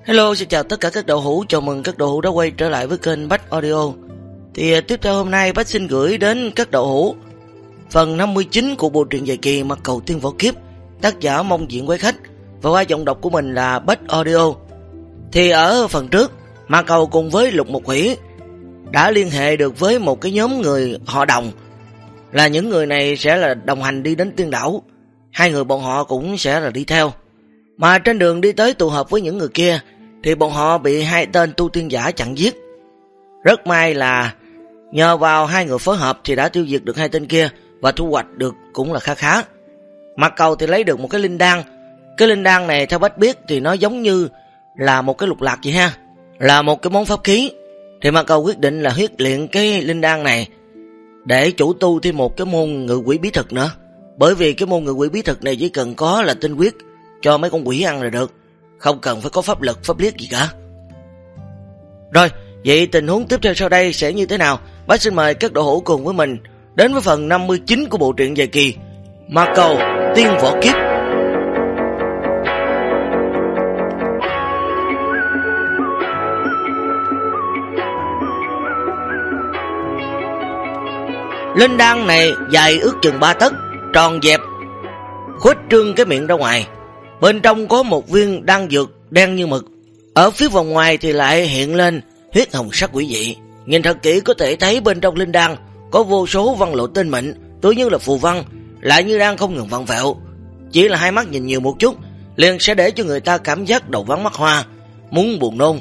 Hello, xin chào tất cả các đậu hũ, chào mừng các đậu hũ đã quay trở lại với kênh Bách Audio. Tiếp theo hôm nay Bách xin gửi đến các đậu hũ phần 59 của bộ truyện dài kỳ Mặt Cầu Tiên Võ Kiếp, tác giả Mông Diện Quái Khách và qua giọng đọc của mình là Bách Audio. Thì ở phần trước, Ma Cầu cùng với Lục Mộc Hủy đã liên hệ được với một cái nhóm người họ Đồng, là những người này sẽ là đồng hành đi đến Tiên Đảo. Hai người bọn họ cũng sẽ là đi theo. Mà trên đường đi tới tụ hợp với những người kia thì bọn họ bị hai tên tu tiên giả chặn giết. Rất may là nhờ vào hai người phối hợp thì đã tiêu diệt được hai tên kia và thu hoạch được cũng là khá khá. Mặt Cầu thì lấy được một cái linh đan. Cái linh đan này theo Bách biết thì nó giống như là một cái lục lạc vậy ha, là một cái món pháp khí. Thì Mặt Cầu quyết định là huyết luyện cái linh đan này để chủ tu thêm một cái môn ngự quỷ bí thực nữa. Bởi vì cái môn ngự quỷ bí thực này chỉ cần có là tinh huyết cho mấy con quỷ ăn là được, không cần phải có pháp lực, pháp liếc gì cả. Rồi, vậy tình huống tiếp theo sau đây sẽ như thế nào? Bác xin mời các đậu hũ cùng với mình đến với phần 59 của bộ truyện dài kỳ Ma Cầu Tiên Võ Kiếp. Linh đan này dài ước chừng 3 tấc, tròn dẹp, khuếch trương cái miệng ra ngoài. Bên trong có một viên đan dược đen như mực. Ở phía vòng ngoài thì lại hiện lên huyết hồng sắc quỷ dị. Nhìn thật kỹ có thể thấy bên trong linh đan có vô số văn lộ tinh mịn, tối như là phù văn, lại như đang không ngừng vặn vẹo. Chỉ là hai mắt nhìn nhiều một chút liền sẽ để cho người ta cảm giác đầu váng mắt hoa, muốn buồn nôn.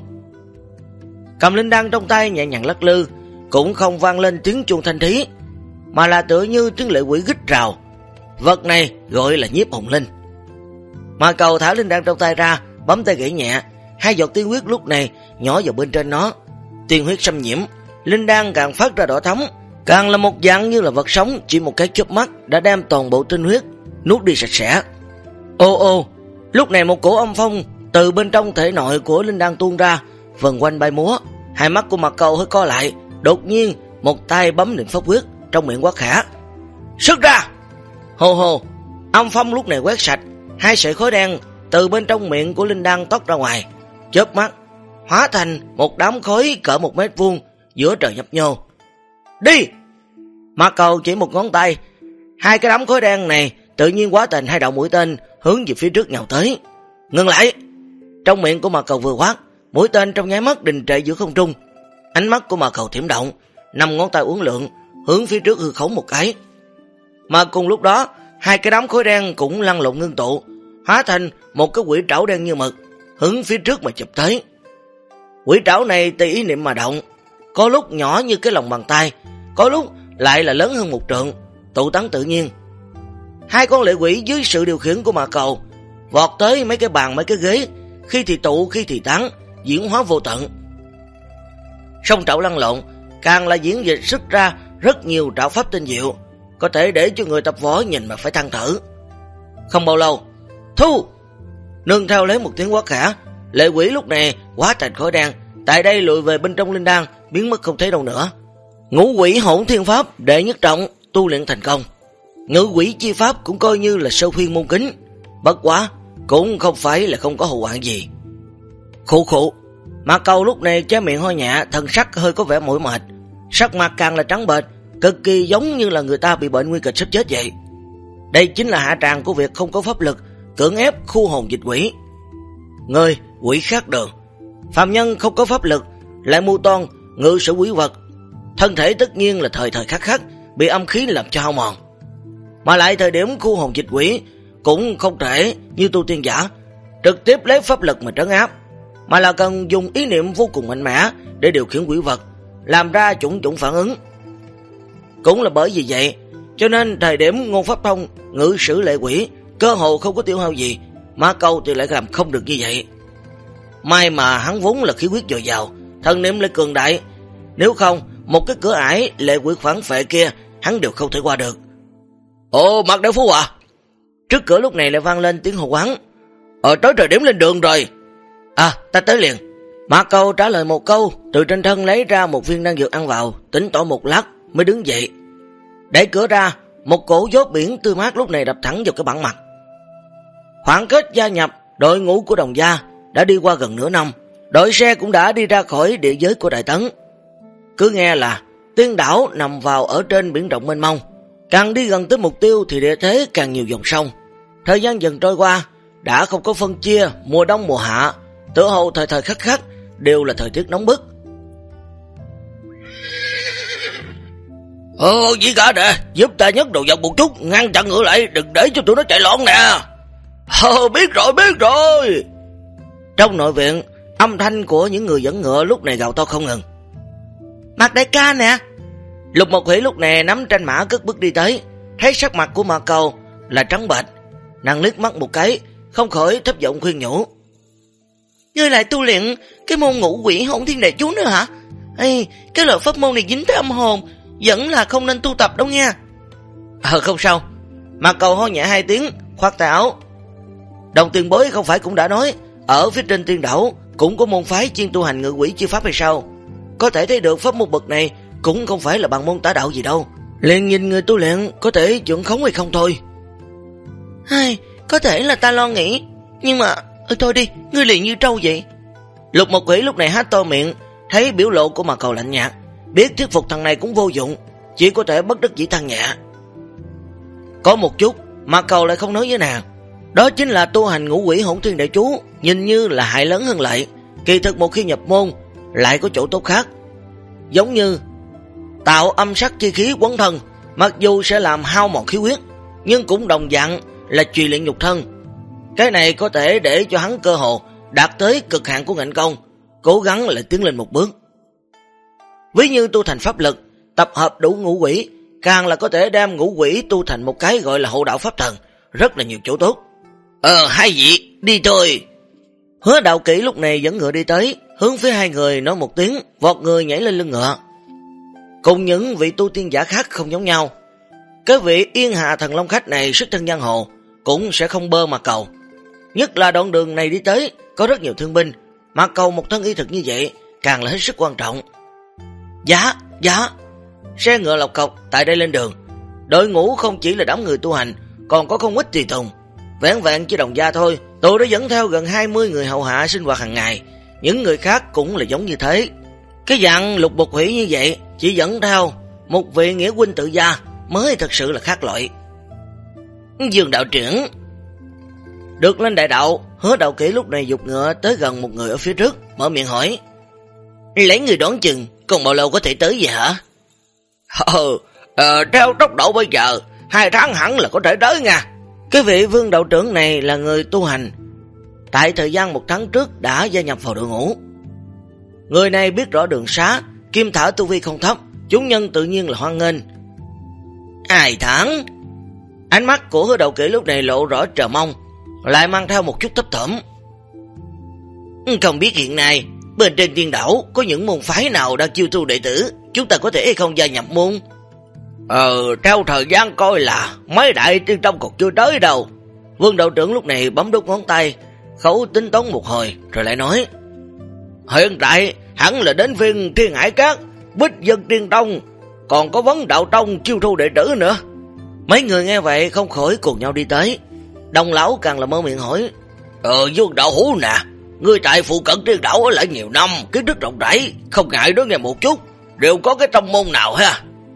Cầm linh đan trong tay nhẹ nhàng lắc lư, cũng không vang lên tiếng chuông thanh thí, mà là tựa như tiếng lệ quỷ rít rào. Vật này gọi là nhiếp hồn linh. Ma Cầu thả linh đan trong tay ra, bấm tay gãy nhẹ, hai giọt tiên huyết lúc này nhỏ vào bên trên nó. Tiên huyết xâm nhiễm, linh đan càng phát ra đỏ thắm, càng là một dạng như là vật sống, chỉ một cái chớp mắt đã đem toàn bộ tinh huyết nuốt đi sạch sẽ. Ô, lúc này một cổ âm phong từ bên trong thể nội của linh đan tuôn ra, vần quanh bay múa. Hai mắt của Ma Cầu hơi co lại, đột nhiên một tay bấm niệm pháp quyết, trong miệng quát khẽ: "Xuất ra!" Hồ hồ, âm phong lúc này quét sạch, hai sợi khói đen từ bên trong miệng của linh đan toát ra ngoài, chớp mắt hóa thành một đám khói cỡ 1 mét vuông giữa trời nhấp nhô. "Đi!" Ma Cầu chỉ một ngón tay, hai cái đám khói đen này tự nhiên hóa thành hai đạo mũi tên hướng về phía trước nhào tới. "Ngừng lại!" Trong miệng của Ma Cầu vừa quát, mũi tên trong nháy mắt đình trệ giữa không trung. Ánh mắt của Ma Cầu thiểm động, 5 ngón tay uốn lượn hướng phía trước hư không một cái. Mà cùng lúc đó, hai cái đám khói đen cũng lăn lộn ngưng tụ, hóa thành một cái quỷ trảo đen như mực, hướng phía trước mà chụp tới. Quỷ trảo này tùy ý niệm mà động, có lúc nhỏ như cái lòng bàn tay, có lúc lại là lớn hơn 1 trượng, tụ tán tự nhiên. Hai con lệ quỷ dưới sự điều khiển của Ma Cầu vọt tới mấy cái bàn, mấy cái ghế, khi thì tụ, khi thì tán, diễn hóa vô tận. Song trảo lăn lộn, càng là diễn dịch xuất ra rất nhiều trảo pháp tinh diệu, có thể để cho người tập võ nhìn mà phải than thở. Không bao lâu, thu! Nương theo lấy một tiếng quát khẽ, lệ quỷ lúc này hóa thành khói đen, tại đây lùi về bên trong linh đan, biến mất không thấy đâu nữa. Ngũ quỷ hỗn thiên pháp đệ nhất trọng tu luyện thành công. Ngũ quỷ chi pháp cũng coi như là sơ phiên môn kính, bất quá cũng không phải là không có hậu hoạn gì. Khụ khụ, Ma Cầu lúc này che miệng ho nhẹ, thần sắc hơi có vẻ mỏi mệt, sắc mặt càng là trắng bệch, cực kỳ giống như là người ta bị bệnh nguy kịch sắp chết vậy. Đây chính là hạ tràng của việc không có pháp lực, cưỡng ép khu hồn dịch quỷ. Người quỷ khác đường, phàm nhân không có pháp lực, lại mưu toan ngự sử quỷ vật, thân thể tất nhiên là thời thời khắc khắc bị âm khí làm cho hao mòn. Mà lại thời điểm khu hồn dịch quỷ cũng không thể như tu tiên giả trực tiếp lấy pháp lực mà trấn áp, mà là cần dùng ý niệm vô cùng mạnh mẽ để điều khiển quỷ vật, làm ra chủng phản ứng. Cũng là bởi vì vậy, cho nên thời điểm Ngôn Pháp Thông ngự sử lệ quỷ cơ hồ không có tiêu hao gì, Ma Cầu thì lại làm không được như vậy. May mà hắn vốn là khí huyết dồi dào, thần niệm lại cường đại, nếu không một cái cửa ải lệ quỷ phản phệ kia hắn đều không thể qua được. "Ồ, Mạc Đại Phu à!" Trước cửa lúc này lại vang lên tiếng hô hoán: "Tới thời điểm lên đường rồi." "À, ta tới liền." Ma Cầu trả lời một câu, từ trên thân lấy ra một viên đan dược ăn vào, tính tỏ một lát mới đứng dậy. Đẩy cửa ra, một cổ gió biển tươi mát lúc này đập thẳng vào cái bản mặt. Khoảng kết gia nhập đội ngũ của Đồng gia đã đi qua gần nửa năm, đội xe cũng đã đi ra khỏi địa giới của Đại Tấn. Cứ nghe là Tiên đảo nằm vào ở trên biển rộng mênh mông, càng đi gần tới mục tiêu thì địa thế càng nhiều dòng sông. Thời gian dần trôi qua, đã không có phân chia mùa đông mùa hạ, tựa hồ thời thời khắc khắc đều là thời tiết nóng bức. Gì cả nè, giúp ta nhấc đầu dọc một chút, ngăn chặn ngựa lại, đừng để cho tụi nó chạy loạn nè. Biết rồi. Trong nội viện, âm thanh của những người dẫn ngựa lúc này gào to không ngừng. Mạc đại ca nè. Lục Mộc Hủy lúc này nắm tranh mã cất bước đi tới, thấy sắc mặt của Mạc Cầu là trắng bệch, nàng liếc mắt một cái, không khỏi thấp giọng khuyên nhủ. Ngươi lại tu luyện cái môn Ngũ Quỷ Hỗn Thiên Đại Chú nữa hả? Ê, cái loại pháp môn này dính tới âm hồn, vẫn là không nên tu tập đâu nha. Không sao. Mạc Cầu ho nhẹ 2 tiếng, khoát tay áo. Đồng tiền bối không phải cũng đã nói, ở phía trên tiên đảo cũng có môn phái chuyên tu hành ngự quỷ chi pháp hay sao? Có thể thấy được pháp môn bậc này cũng không phải là bằng môn tả đạo gì đâu. Liền nhìn người tu luyện có thể chuẩn khống hay không thôi. Có thể là ta lo nghĩ, nhưng mà thôi đi, ngươi liền như trâu vậy. Lục Mộc Quỷ lúc này há to miệng, thấy biểu lộ của Mạc Cầu lạnh nhạt, biết thuyết phục thằng này cũng vô dụng, chỉ có thể bất đắc dĩ than nhẹ. Có một chút Mạc Cầu lại không nói với nàng, đó chính là tu hành Ngũ Quỷ Hỗn Thiên Đại Chú nhìn như là hại lớn hơn lợi, kỳ thực một khi nhập môn lại có chỗ tốt khác. Giống như tạo âm sắc chi khí quấn thân, mặc dù sẽ làm hao mòn khí huyết, nhưng cũng đồng dạng là truyền luyện nhục thân. Cái này có thể để cho hắn cơ hồ đạt tới cực hạn của ngạnh công, cố gắng lại tiến lên một bước. Ví như tu thành pháp lực, tập hợp đủ ngũ quỷ, càng là có thể đem ngũ quỷ tu thành một cái gọi là hộ đạo pháp thần, rất là nhiều chỗ tốt. Hai vị, đi thôi. Hứa Đạo Kỷ lúc này dẫn ngựa đi tới, hướng phía hai người nói một tiếng, vọt người nhảy lên lưng ngựa. Cùng những vị tu tiên giả khác không giống nhau, cái vị Yên Hà Thần Long Khách này xuất thân giang hồ, cũng sẽ không bơ Mạc Cầu. Nhất là đoạn đường này đi tới, có rất nhiều thương binh, Mạc Cầu một thân y thực như vậy, càng là hết sức quan trọng. Dạ. Xe ngựa lộc cộc tại đây lên đường. Đội ngũ không chỉ là đám người tu hành, còn có không ít tùy tùng. Vẹn vẹn chỉ Đồng Gia thôi, tôi đã dẫn theo gần 20 người hầu hạ sinh hoạt hàng ngày. Những người khác cũng là giống như thế. Cái dạng Lục Mộc Hủy như vậy, chỉ dẫn theo một vị nghĩa huynh tự gia mới thật sự là khác loại. Dương đạo trưởng. Được lên đại đạo, Hứa Đạo Kỷ lúc này giục ngựa tới gần một người ở phía trước, mở miệng hỏi. Lấy người đoán chừng, còn bao lâu có thể tới vậy hả? Theo tốc độ bây giờ, 2 tháng hẳn là có thể tới nha. Cái vị Vương đạo trưởng này là người tu hành, tại thời gian 1 tháng trước đã gia nhập vào đội ngũ. Người này biết rõ đường xá, kim thở tu vi không thấp, chúng nhân tự nhiên là hoan nghênh. 2 tháng? Ánh mắt của Hứa Đạo Kỷ lúc này lộ rõ chờ mong, lại mang theo một chút thấp thỏm. Không biết hiện nay bên trên tiên đảo có những môn phái nào đang chiêu thu đệ tử, chúng ta có thể hay không gia nhập môn? Theo thời gian coi là mấy đại tiên tông còn chưa tới đâu. Vương đạo trưởng lúc này bấm đốt ngón tay, khẩu tính toán một hồi rồi lại nói. Hiện tại hẳn là đến phiên Thiên Hải Các, Bích Dân Tiên Tông, còn có Vấn Đạo Tông chiêu thu đệ tử nữa. Mấy người nghe vậy không khỏi cùng nhau đi tới. Đồng lão càng là mở miệng hỏi. Vương đạo hữu nè, ngươi tại phụ cận tiên đảo ở lại nhiều năm, kiến thức rộng rãi, không ngại nói nghe một chút, đều có cái tông môn nào ha?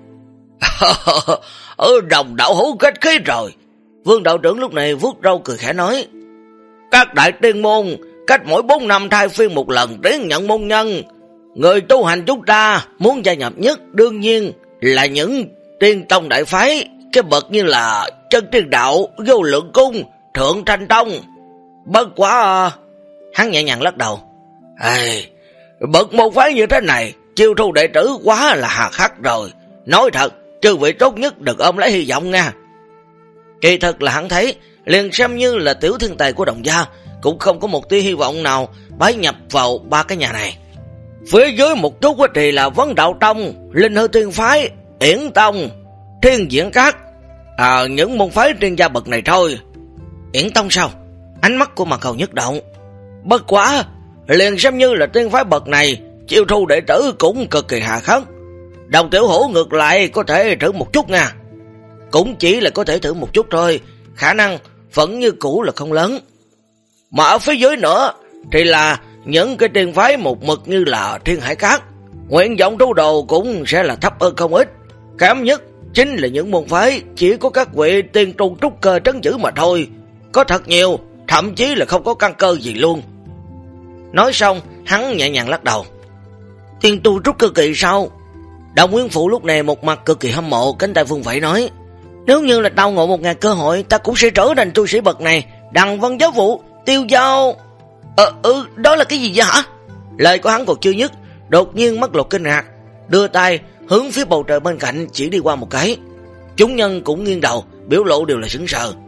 Đồng đạo hữu cách khí rồi. Vương đạo trưởng lúc này vuốt râu cười khẽ nói. Các đại tiên môn cách mỗi 4 năm thay phiên một lần đến nhận môn nhân. Người tu hành chúng ta muốn gia nhập nhất đương nhiên là những tiên tông đại phái, cái bậc như là Chân Tiên Đạo, Vô Lượng Cung, Thượng Thanh Tông. Bất quá hắn nhẹ nhàng lắc đầu. Bậc môn phái như thế này, chiêu thu đệ tử quá là hà khắc rồi. Nói thật, chư vị tốt nhất đừng ôm lấy hy vọng nha. Kỳ thật là hắn thấy, liền xem như là tiểu thiên tài của Đồng Gia, cũng không có một tia hy vọng nào bái nhập vào 3 cái nhà này. Phía dưới một chút thì là Vấn Đạo Tông, Linh Hư Tiên Phái, Yển Tông, Thiên Diễn Các, những môn phái tiên gia bậc này thôi. Yển Tông sao? Ánh mắt của Mạc Cầu nhất động. Bất quá, liền xem như là tiên phái bậc này, chiêu thu đệ tử cũng cực kỳ hà khắc. Đồng tiểu hữu ngược lại có thể thử một chút nha. Cũng chỉ là có thể thử một chút thôi, khả năng vẫn như cũ là không lớn. Mà ở phía dưới nữa, thì là những cái tiên phái một mực như là Thiên Hải Các. Nguyện vọng tu đồ cũng sẽ là thấp hơn không ít. Kém nhất chính là những môn phái chỉ có các vị tiên tu trúc cơ trấn giữ mà thôi. Có thật nhiều, thậm chí là không có căn cơ gì luôn. Nói xong, hắn nhẹ nhàng lắc đầu. Tiên tu trúc cơ kỳ sao? Đồng Nguyên Phụ lúc này một mặt cực kỳ hâm mộ, cánh tay vung vẩy nói: nếu như là tao ngộ 1000 cơ hội, ta cũng sẽ trở thành tu sĩ bậc này. Đằng Vân Giáo Vụ, Tiêu Giao... đó là cái gì vậy hả? Lời của hắn còn chưa dứt, đột nhiên mắt lột kinh ngạc, đưa tay hướng phía bầu trời bên cạnh chỉ đi qua một cái. Chúng nhân cũng nghiêng đầu, biểu lộ đều là sững sờ.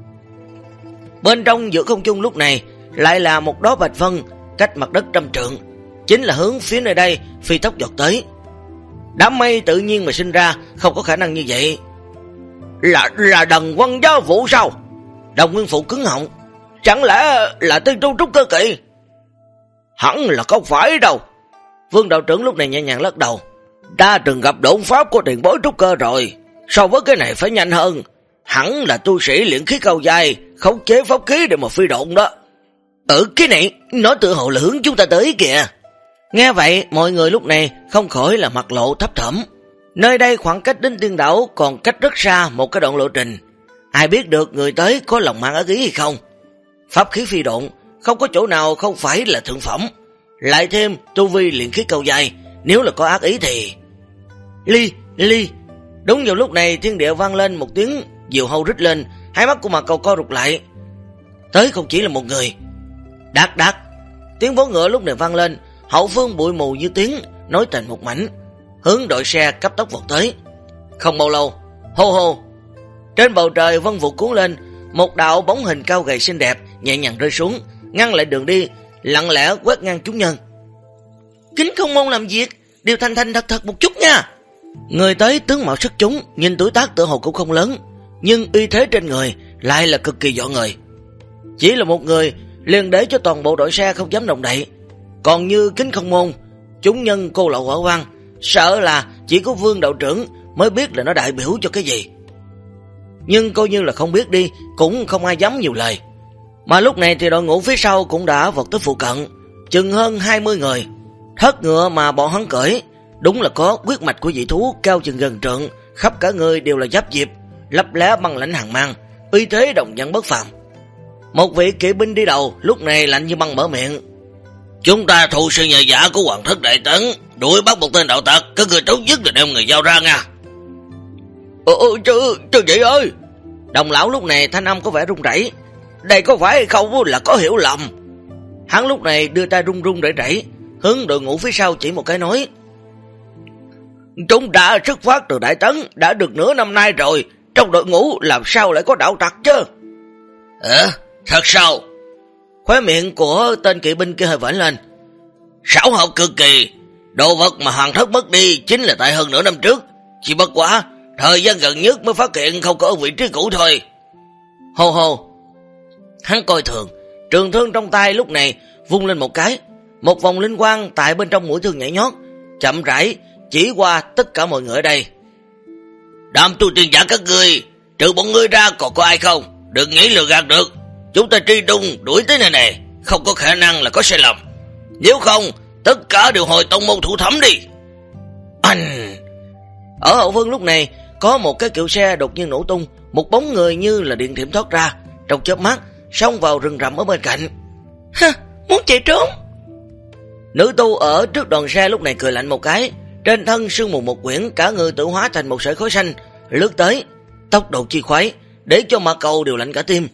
Bên trong giữa không trung lúc này lại là một đóa bạch vân, cách mặt đất 100 trượng, chính là hướng phía nơi đây phi tốc giọt tới. Đám mây tự nhiên mà sinh ra, không có khả năng như vậy. Là Đằng Vân Giáo Vụ sao? Đồng Nguyên Phụ cứng họng. Chẳng lẽ là tiên tu trúc cơ kỳ? Hẳn là không phải đâu. Vương đạo trưởng lúc này nhẹ nhàng lắc đầu. Ta từng gặp độn pháp của tiền bối trúc cơ rồi, so với cái này phải nhanh hơn. Hẳn là tu sĩ luyện khí cao dai, khống chế pháp khí để mà phi độn đó. Cái này nó tự hồ là hướng chúng ta tới kìa. Nghe vậy mọi người lúc này không khỏi là mặt lộ thấp thỏm. Nơi đây khoảng cách đến tiên đảo còn cách rất xa một cái đoạn lộ trình. Ai biết được người tới có lòng mang ác ý hay không. Pháp khí phi độn không có chỗ nào không phải là thượng phẩm, lại thêm tu vi luyện khí cao dai, nếu là có ác ý thì... Ly. Đúng vào lúc này thiên địa vang lên một tiếng diều hâu rít lên, hai mắt của Mạc Cầu co rụt lại. Tới không chỉ là một người. Đát. Tiếng vó ngựa lúc này vang lên, hậu phương bụi mù như tiếng nối thành một mảnh, hướng đội xe cấp tốc vọt tới. Không bao lâu, hô, trên bầu trời vân vụ cuốn lên, một đạo bóng hình cao gầy xinh đẹp nhẹ nhàng rơi xuống, ngăn lại đường đi, lặng lẽ quét ngang chúng nhân. Kính Không Môn làm việc, điều thanh thật một chút nha. Người tới tướng mạo xuất chúng, nhìn tuổi tác tự hồ cũng không lớn, nhưng uy thế trên người lại là cực kỳ dọa người. Chỉ là một người liền để cho toàn bộ đội xe không dám động đậy. Còn như Kính Không Môn, chúng nhân cô lậu hỏa quan, sợ là chỉ có Vương đạo trưởng mới biết là nó đại biểu cho cái gì. Nhưng coi như là không biết đi, cũng không ai dám nhiều lời. Mà lúc này thì đội ngũ phía sau cũng đã vọt tới phụ cận, chừng hơn 20 người. Thất ngựa mà bọn hắn cởi đúng là có huyết mạch của dị thú cao chừng gần trượng, khắp cả người đều là giáp diệp, lấp lé băng lãnh hàng mang, uy thế đồng dạng bất phàm. Một vị kỵ binh đi đầu lúc này lạnh như băng mở miệng. Chúng ta thu sư nhờ giả của Hoàng Thất Đại Tấn, đuổi bắt một tên đạo tặc, các người tốt nhất là đem người giao ra nha. Chứ vậy ơi. Đồng lão lúc này thanh âm có vẻ run rẩy. Đây có phải hay không là có hiểu lầm? Hắn lúc này đưa tay run rẩy, hướng đội ngũ phía sau chỉ một cái nói. Chúng ta xuất phát từ Đại Tấn đã được nửa năm nay rồi, trong đội ngũ làm sao lại có đạo tặc chứ? Thật sao? Khóe miệng của tên kỵ binh kia hơi vểnh lên. Xảo hợp cực kỳ, đồ vật mà Hoàng Thất mất đi chính là tại hơn nửa năm trước, chỉ bất quá thời gian gần nhất mới phát hiện không có ở vị trí cũ thôi. Hô. Hắn coi thường, trường thương trong tay lúc này vung lên một cái, một vòng linh quang tại bên trong mũi thương nhảy nhót, chậm rãi chỉ qua tất cả mọi người ở đây. Đám tu tiên giả các ngươi, trừ bọn ngươi ra còn có ai không? Đừng nghĩ lừa gạt được. Chúng ta truy tung đuổi tới nơi này, không có khả năng là có sai lầm. Nếu không, tất cả đều hồi tông môn thủ thẩm đi. Ở hậu phương lúc này có một cái kiệu xe đột nhiên nổ tung, một bóng người như là điện thiểm thoát ra, trong chớp mắt xông vào rừng rậm ở bên cạnh. Muốn chạy trốn? Nữ tu ở trước đoàn xe lúc này cười lạnh một cái, trên thân sương mù một quyển, cả người tự hóa thành một sợi khói xanh lướt tới, tốc độ chi khoái để cho Mạc Cầu đều lạnh cả tim.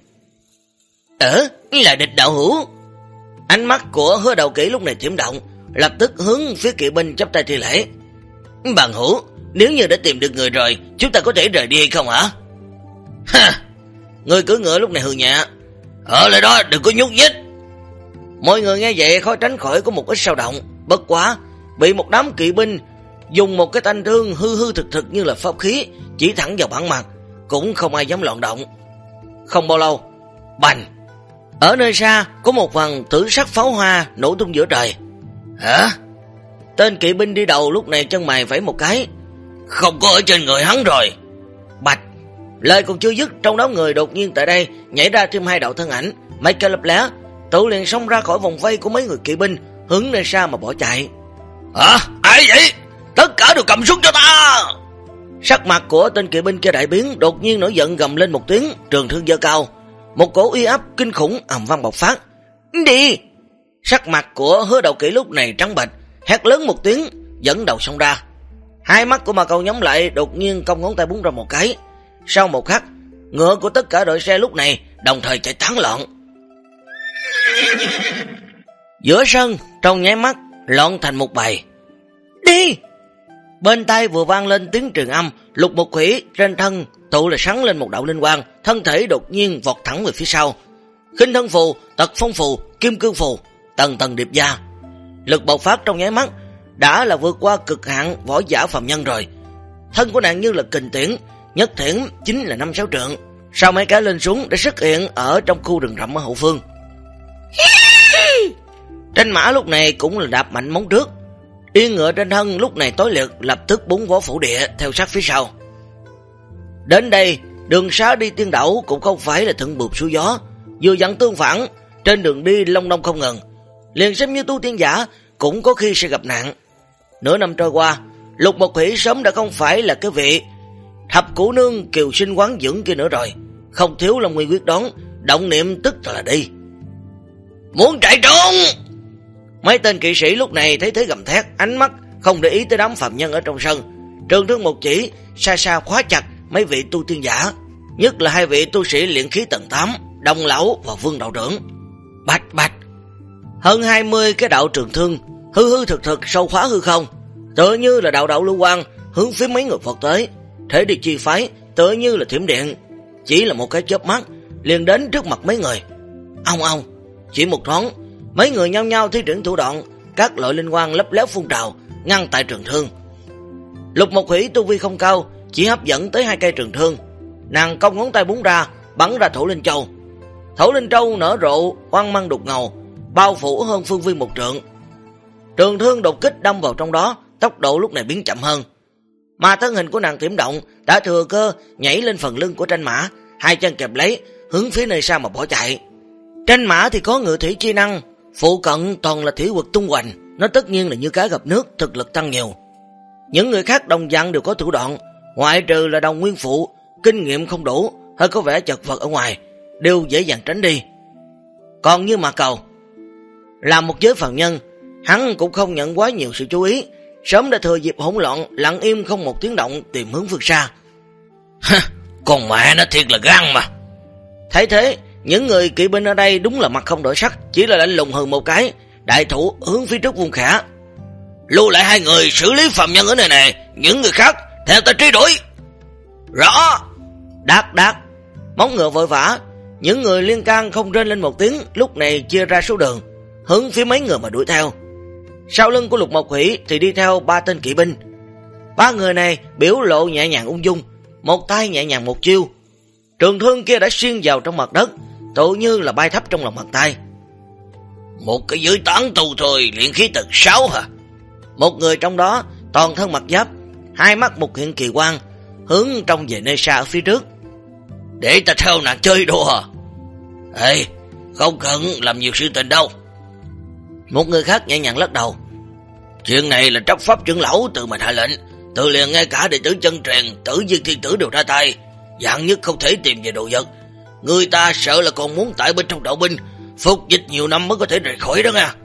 Là địch đạo hữu. Ánh mắt của Hứa Đầu Kỹ lúc này chuyển động, lập tức hướng phía kỵ binh chắp tay thi lễ. Bằng hữu, nếu như đã tìm được người rồi, chúng ta có thể rời đi hay không hả? Người cưỡi ngựa lúc này hừ nhẹ. Ở lại đó, đừng có nhúc nhích. Mọi người nghe vậy khó tránh khỏi có một ít dao động, bất quá bị một đám kỵ binh dùng một cái thanh thương hư thực như là pháp khí chỉ thẳng vào bản mặt, cũng không ai dám loạn động. Không bao lâu, bành, ở nơi xa có một vầng tử sắc pháo hoa nổ tung giữa trời. Hả? Tên kỵ binh đi đầu lúc này chân mày vẫy một cái. Không có ở trên người hắn rồi. Bạch, lời còn chưa dứt, trong đám người đột nhiên tại đây nhảy ra thêm hai đạo thân ảnh, mấy cái lấp lá, tự liền xông ra khỏi vòng vây của mấy người kỵ binh, hướng nơi xa mà bỏ chạy. Ai vậy? Tất cả đều cầm súng cho ta! Sắc mặt của tên kỵ binh kia đại biến, đột nhiên nổi giận gầm lên một tiếng, trường thương giơ cao. Một cổ uy áp kinh khủng ầm vang bộc phát. Đi! Sắc mặt của Hứa Đầu Kỵ lúc này trắng bệch, hét lớn một tiếng, dẫn đầu xông ra. Hai mắt của Ma Cầu nhắm lại, đột nhiên cong ngón tay búng ra một cái. Sau một khắc, ngựa của tất cả đội xe lúc này đồng thời chạy tán loạn. Giữa sân, trong nháy mắt loạn thành một bầy. Đi! Bên tai vừa vang lên tiếng truyền âm, Lục Một Khủy trên thân tụ là sáng lên một đạo linh quang, thân thể đột nhiên vọt thẳng về phía sau. Khinh thân phù, tật phong phù, kim cương phù, tầng tầng điệp gia. Lực bộc phát trong nháy mắt đã là vượt qua cực hạn võ giả phàm nhân rồi. Thân của nàng như là kình tiễn, nhất thiển chính là 5-6 trượng. Sau mấy cái lên xuống đã xuất hiện ở trong khu rừng rậm ở hậu phương. Trên mã lúc này cũng là đạp mạnh móng trước. Yên ngựa trên thân lúc này tối liệt, lập tức bốn võ phủ địa theo sát phía sau. Đến đây, đường xá đi tiên đảo cũng không phải là thuận buồm xuôi gió, vừa dặn tương phản, trên đường đi long đong không ngừng. Liền xem như tu tiên giả cũng có khi sẽ gặp nạn. Nửa năm trôi qua, Lục Một Khủy sớm đã không phải là cái vị Thập Cửu Nương kiều sinh quán dưỡng kia nữa rồi, không thiếu Long Nguyên quyết đoán, động niệm tức là đi. Muốn chạy trốn! Mấy tên kỵ sĩ lúc này thấy thế gầm thét, ánh mắt không để ý tới đám phạm nhân ở trong sân. Trường thương một chỉ, xa xa khóa chặt mấy vị tu tiên giả, nhất là hai vị tu sĩ luyện khí tầng 8, Đông Lão và Vương Đạo Trưởng. Bạch bạch, hơn 20 cái đạo trường thương hư thực sâu khóa hư không, tựa như là đạo đạo lưu quang hướng phía mấy người Phật tới. Thế đi chi phái tựa như là thiểm điện, chỉ là một cái chớp mắt liền đến trước mặt mấy người. Ông, chỉ một thoáng, mấy người nhao nhao thi triển thủ đoạn, các loại linh quang lấp léo phun trào ngăn tại trường thương. Lục Một Khủy tu vi không cao, chỉ hấp dẫn tới 2 cây trường thương. Nàng cong ngón tay búng ra, bắn ra Thổ Linh Châu. Thổ Linh Châu nở rộ quang mang đục ngầu, bao phủ hơn phương viên 1 trượng. Trường thương đột kích đâm vào trong đó, tốc độ lúc này biến chậm hơn. Mà thân hình của nàng tiểm động, đã thừa cơ nhảy lên phần lưng của Tranh Mã, 2 chân kẹp lấy, hướng phía nơi xa mà bỏ chạy. Tranh Mã thì có ngự thủy chi năng, phụ cận toàn là thủy quật tung hoành, nó tất nhiên là như cá gặp nước, thực lực tăng nhiều. Những người khác đồng dạng đều có thủ đoạn, ngoại trừ là Đồng Nguyên Phụ, kinh nghiệm không đủ, hơi có vẻ chật vật ở ngoài, đều dễ dàng tránh đi. Còn như Ma Cầu, là một giới phàm nhân, hắn cũng không nhận quá nhiều sự chú ý, sớm đã thừa dịp hỗn loạn, lặng im không một tiếng động tìm hướng phương xa. Con mẹ nó thiệt là gan mà. Thấy thế, những người kỵ binh ở đây đúng là mặt không đổi sắc, chỉ là lạnh lùng hừ một cái, đại thủ hướng phía trước vung khẽ. Lưu lại 2 người xử lý phạm nhân ở nơi này, những người khác theo ta truy đuổi. Rõ. Đát, móng ngựa vội vã, những người liên can không rên lên một tiếng, lúc này chia ra số đường, hướng phía mấy người mà đuổi theo. Sau lưng của Lục Một Khủy thì đi theo 3 tên kỵ binh. 3 người này biểu lộ nhẹ nhàng ung dung, một tay nhẹ nhàng một chiêu, trường thương kia đã xuyên vào trong mặt đất, tự như là bay thấp trong lòng bàn tay. Một cái giới tán tu thôi, luyện khí tầng 6 hả? Một người trong đó toàn thân mặt giáp, 2 mắt một hiện kỳ quang, hướng trong về nơi xa ở phía trước. Để ta theo nàng chơi đùa. Ê, không cần làm nhiều sự tình đâu. Một người khác nhẹ nhàng lắc đầu. Chuyện này là trách pháp trưởng lão tự mình hạ lệnh, tự liền ngay cả đệ tử chân truyền, Tử Viên Thiên Tử đều ra tay, dạng nhất không thể tìm về đồ vật. Người ta sợ là còn muốn tại bên trong đạo binh phục dịch nhiều năm mới có thể rời khỏi đó nha.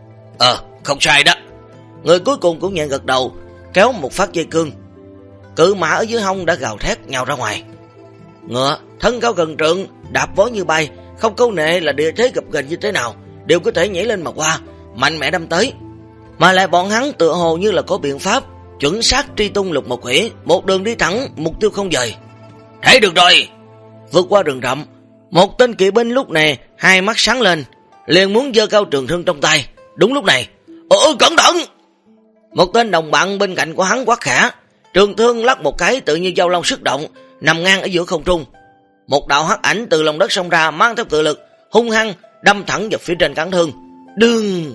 Không sai đó. Người cuối cùng cũng nhẹ gật đầu, kéo một phát dây cương. Cự mã ở dưới hông đã gào thét nhào ra ngoài. Ngựa thân cao gần trượng, đạp vó như bay, không câu nệ là địa thế gặp gần như thế nào đều có thể nhảy lên mà qua, mạnh mẽ đâm tới. Mà lại bọn hắn tựa hồ như là có biện pháp chuẩn xác truy tung Lục Một Khủy, một đường đi thẳng, mục tiêu không dời. Thấy được rồi. Vượt qua rừng rậm, một tên kỵ binh lúc này 2 mắt sáng lên, liền muốn giơ cao trường thương trong tay. Đúng lúc này, cẩn thận! Một tên đồng bạn bên cạnh của hắn quát khẽ, trường thương lắc một cái tự như dao long sức động, nằm ngang ở giữa không trung. Một đạo hắc ảnh từ lòng đất xông ra, mang theo cự lực, hung hăng đâm thẳng vào phía trên cán thương. Đương!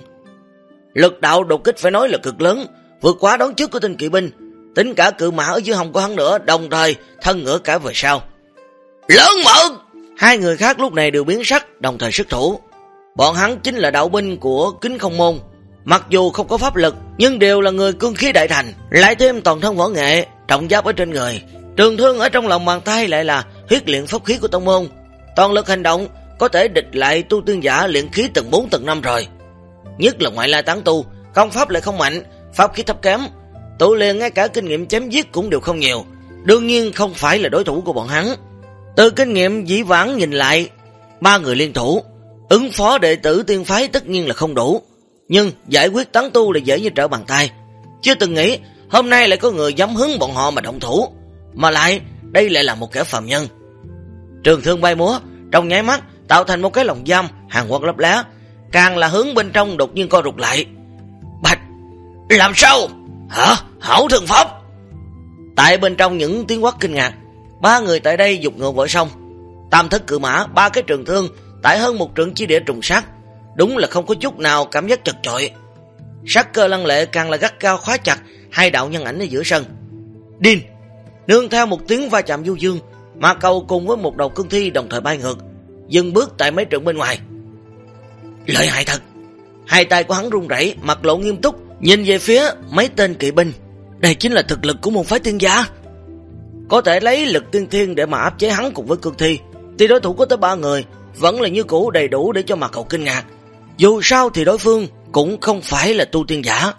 Lực đạo đột kích phải nói là cực lớn, vượt quá đoán trước của tên kỵ binh, tính cả cự mã ở dưới hông của hắn nữa, đồng thời thân ngựa cả về sau. Lớn mật! 2 người khác lúc này đều biến sắc, đồng thời xuất thủ. Bọn hắn chính là đạo binh của Kính Không Môn, mặc dù không có pháp lực nhưng đều là người cương khí đại thành, lại thêm toàn thân võ nghệ, trọng giáp ở trên người, trường thương ở trong lòng bàn tay lại là huyết luyện pháp khí của tông môn, toàn lực hành động có thể địch lại tu tiên giả luyện khí tầng 4 tầng 5 rồi. Nhất là ngoại lai tán tu, công pháp lại không mạnh, pháp khí thấp kém, tụ liền ngay cả kinh nghiệm chém giết cũng đều không nhiều, đương nhiên không phải là đối thủ của bọn hắn. Từ kinh nghiệm dĩ vãng nhìn lại, 3 người liên thủ ứng phó đệ tử tiên phái tất nhiên là không đủ, nhưng giải quyết tán tu là dễ như trở bàn tay. Chưa từng nghĩ hôm nay lại có người dám hướng bọn họ mà động thủ, mà lại đây lại là một kẻ phàm nhân. Trường thương bay múa, trong nháy mắt tạo thành một cái lồng giam hàng quang lấp lá, càng là hướng bên trong đột nhiên co rụt lại. Bạch, làm sao? Hả? Hảo thương pháp? Tại bên trong những tiếng quát kinh ngạc, 3 người tại đây dục ngựa vội xong, tam thất cự mã, 3 cái trường thương tại hơn 1 trượng chi địa trùng sát, đúng là không có chút nào cảm giác chật chội. Sắc cơ lăng lệ càng là gắt cao khóa chặt 2 đạo nhân ảnh ở giữa sân. Điên! Nương theo một tiếng va chạm du dương, Ma Cầu cùng với một đầu cương thi đồng thời bay ngược, dừng bước tại mấy trượng bên ngoài. Lợi hại thật! 2 tay của hắn run rẩy, mặt lộ nghiêm túc, nhìn về phía mấy tên kỵ binh. Đây chính là thực lực của môn phái tiên gia. Có thể lấy lực tiên thiên để mà áp chế hắn cùng với cương thi, thì đối thủ có tới 3 người vẫn là như cũ đầy đủ để cho Ma Cầu kinh ngạc. Dù sao thì đối phương cũng không phải là tu tiên giả.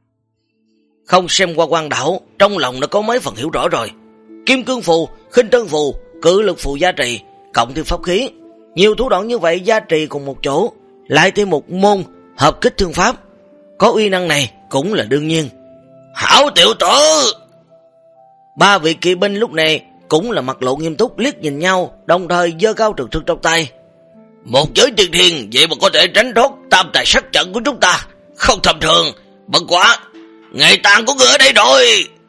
Không xem qua quan đạo, trong lòng đã có mấy phần hiểu rõ rồi. Kim cương phù, khinh tân phù, cự lực phù gia trì, cộng thêm pháp khí, nhiều thủ đoạn như vậy gia trì cùng một chỗ, lại thêm một môn hợp kích thương pháp, có uy năng này cũng là đương nhiên. Hảo tiểu tử! 3 vị kỵ binh lúc này cũng là mặt lộ nghiêm túc, liếc nhìn nhau, đồng thời giơ cao trường thương trong tay. Một giới tiên thiên vậy mà có thể tránh thoát tam tài sát trận của chúng ta, không tầm thường. Bất quá, ngày tàn của người ở đây rồi.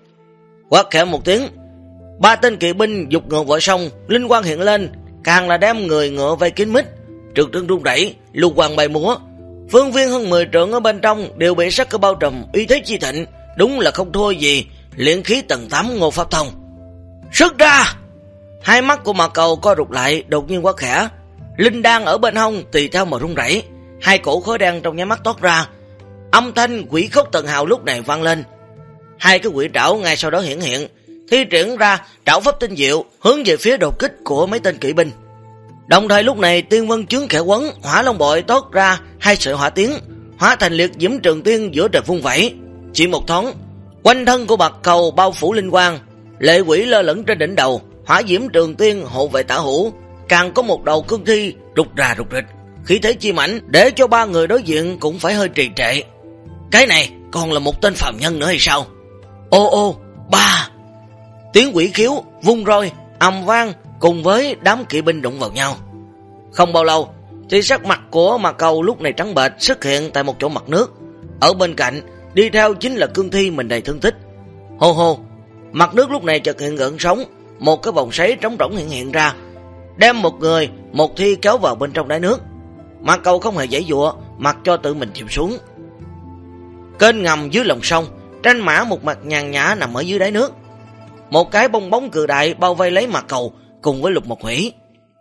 Quát khẽ một tiếng, 3 tên kỵ binh dục ngựa vội xong, linh quang hiện lên, càng là đem người ngựa vây kín mít, trường thương rung rẩy, lưu quang bay múa, phương viên hơn 10 trượng ở bên trong đều bị sắc cơ bao trùm, uy thế chi thịnh, đúng là không thua gì luyện khí tầng 8 Ngô Pháp Thông. Xuất ra! 2 mắt của Ma Cầu co rụt lại, đột nhiên quát khẽ, linh đan ở bên hông tùy theo mà rung rẩy, 2 cổ khói đen trong nháy mắt toát ra, âm thanh quỷ khốc tần hào lúc này vang lên. 2 cái quỷ trảo ngay sau đó hiện, thi triển ra trảo pháp tinh diệu, hướng về phía đột kích của mấy tên kỵ binh. Đồng thời lúc này tiên vân chướng khẽ quấn, hỏa long bội toát ra 2 sợi hỏa tiến, hóa thành liệt diễm trường tiên giữa trời vung vẩy. Chỉ một thoáng, quanh thân của Ma Cầu bao phủ linh quang, lệ quỷ lơ lửng trên đỉnh đầu, hỏa diễm trường tiên hộ vệ tả hữu, càng có một đầu cương thi rụt rà rụt rịch, khí thế chi mãnh để cho 3 người đối diện cũng phải hơi trì trệ. Cái này còn là một tên phàm nhân nữa hay sao? Ô 3! Tiếng quỷ khiếu vung roi ầm vang cùng với đám kỵ binh đụng vào nhau. Không bao lâu thì sắc mặt của Ma Cầu lúc này trắng bệch, xuất hiện tại một chỗ mặt nước. Ở bên cạnh đi theo chính là cương thi mình đầy thương tích. Hô, mặt nước lúc này chợt hiện gợn sóng, một cái vòng xoáy trống rỗng hiện ra, đem một người một thi kéo vào bên trong đáy nước. Ma Cầu không hề giãy giụa, mặc cho tự mình chìm xuống. Kênh ngầm dưới lòng sông, tranh mã một mặt nhàn nhã nằm ở dưới đáy nước. Một cái bong bóng cự đại bao vây lấy Ma Cầu cùng với Lục Mộc Hủy.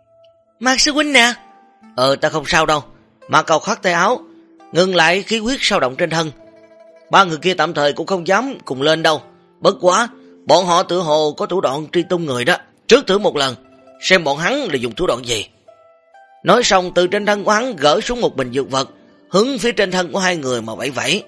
Mạc sư huynh nè. Ta không sao đâu. Ma Cầu khoát tay áo, ngừng lại khí huyết sao động trên thân. 3 người kia tạm thời cũng không dám cùng lên đâu. Bất quá, bọn họ tự hồ có thủ đoạn truy tung người đó. Trước thử một lần, xem bọn hắn là dùng thủ đoạn gì. Nói xong từ trên thân của hắn gỡ xuống một bình dược vật, hướng phía trên thân của 2 người mà vẫy vẫy.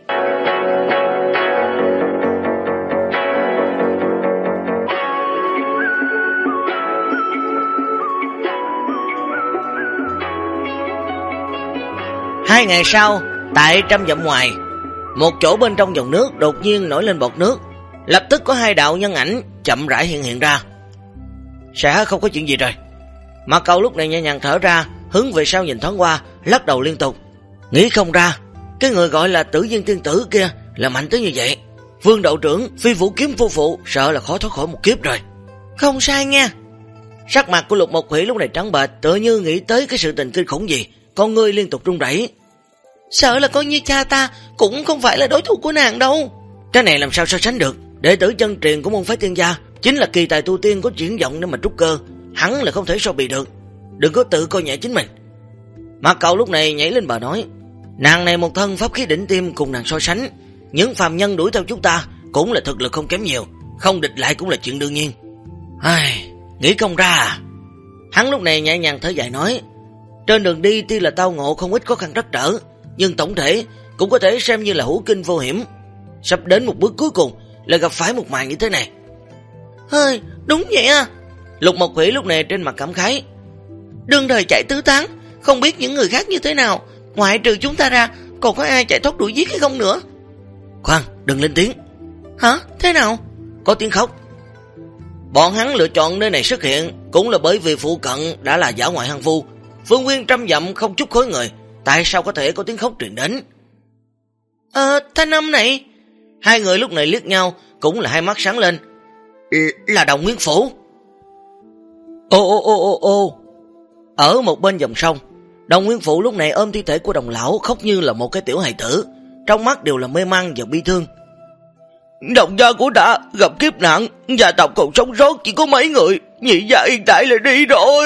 Hai ngày sau, tại 100 dặm ngoài, một chỗ bên trong dòng nước đột nhiên nổi lên bọt nước, lập tức có 2 đạo nhân ảnh chậm rãi hiện ra. Sẽ không có chuyện gì rồi. Ma Cầu lúc này nhẹ nhàng thở ra, hướng về sau nhìn thoáng qua, lắc đầu liên tục. Nghĩ không ra, cái người gọi là Tử Viên tiên tử kia là mạnh tới như vậy. Vương đạo trưởng, phi vũ kiếm phu phụ, sợ là khó thoát khỏi một kiếp rồi. Không sai nha. Sắc mặt của Lục Mộc Hủy lúc này trắng bệch, tựa như nghĩ tới cái sự tình kinh khủng gì, con ngươi liên tục run rẩy. Sợ là coi như cha ta cũng không phải là đối thủ của nàng đâu. Cái này làm sao so sánh được. Đệ tử chân truyền của môn phái tiên gia chính là kỳ tài tu tiên có triển vọng để mà trúc cơ, hắn là không thể so bì được. Đừng có tự coi nhẹ chính mình. Mạc Cầu lúc này nhảy lên bờ nói, nàng này một thân pháp khí đỉnh tiêm, cùng nàng so sánh, những phàm nhân đuổi theo chúng ta cũng là thực lực không kém nhiều, không địch lại cũng là chuyện đương nhiên. Nghĩ không ra à? Hắn lúc này nhẹ nhàng thở dài nói, trên đường đi tuy là tao ngộ không ít khó khăn trắc trở, nhưng tổng thể cũng có thể xem như là hữu kinh vô hiểm. Sắp đến một bước cuối cùng lại gặp phải một màn như thế này. Đúng vậy à. Lục Mộc Thủy lúc này trên mặt cảm khái, đương đời chạy tứ tán, không biết những người khác như thế nào, ngoại trừ chúng ta ra còn có ai chạy thoát đuổi giết hay không nữa. Khoan, đừng lên tiếng. Hả? Thế nào? Có tiếng khóc. Bọn hắn lựa chọn nơi này xuất hiện cũng là bởi vì phụ cận đã là dã ngoại hang phu, phương nguyên trăm dặm không chút khối người, tại sao có thể có tiếng khóc truyền đến? Thanh âm này. Hai người lúc này liếc nhau, cũng là hai mắt sáng lên. Là Đồng Nguyên Phủ. Ô. Ở một bên dòng sông, Đồng Nguyên Phủ lúc này ôm thi thể của Đồng lão, khóc như là một cái tiểu hài tử, trong mắt đều là mê man và bi thương. Đồng gia của đã gặp kiếp nạn, gia tộc còn sống sót chỉ có mấy người, nhị gia hiện tại là đi rồi.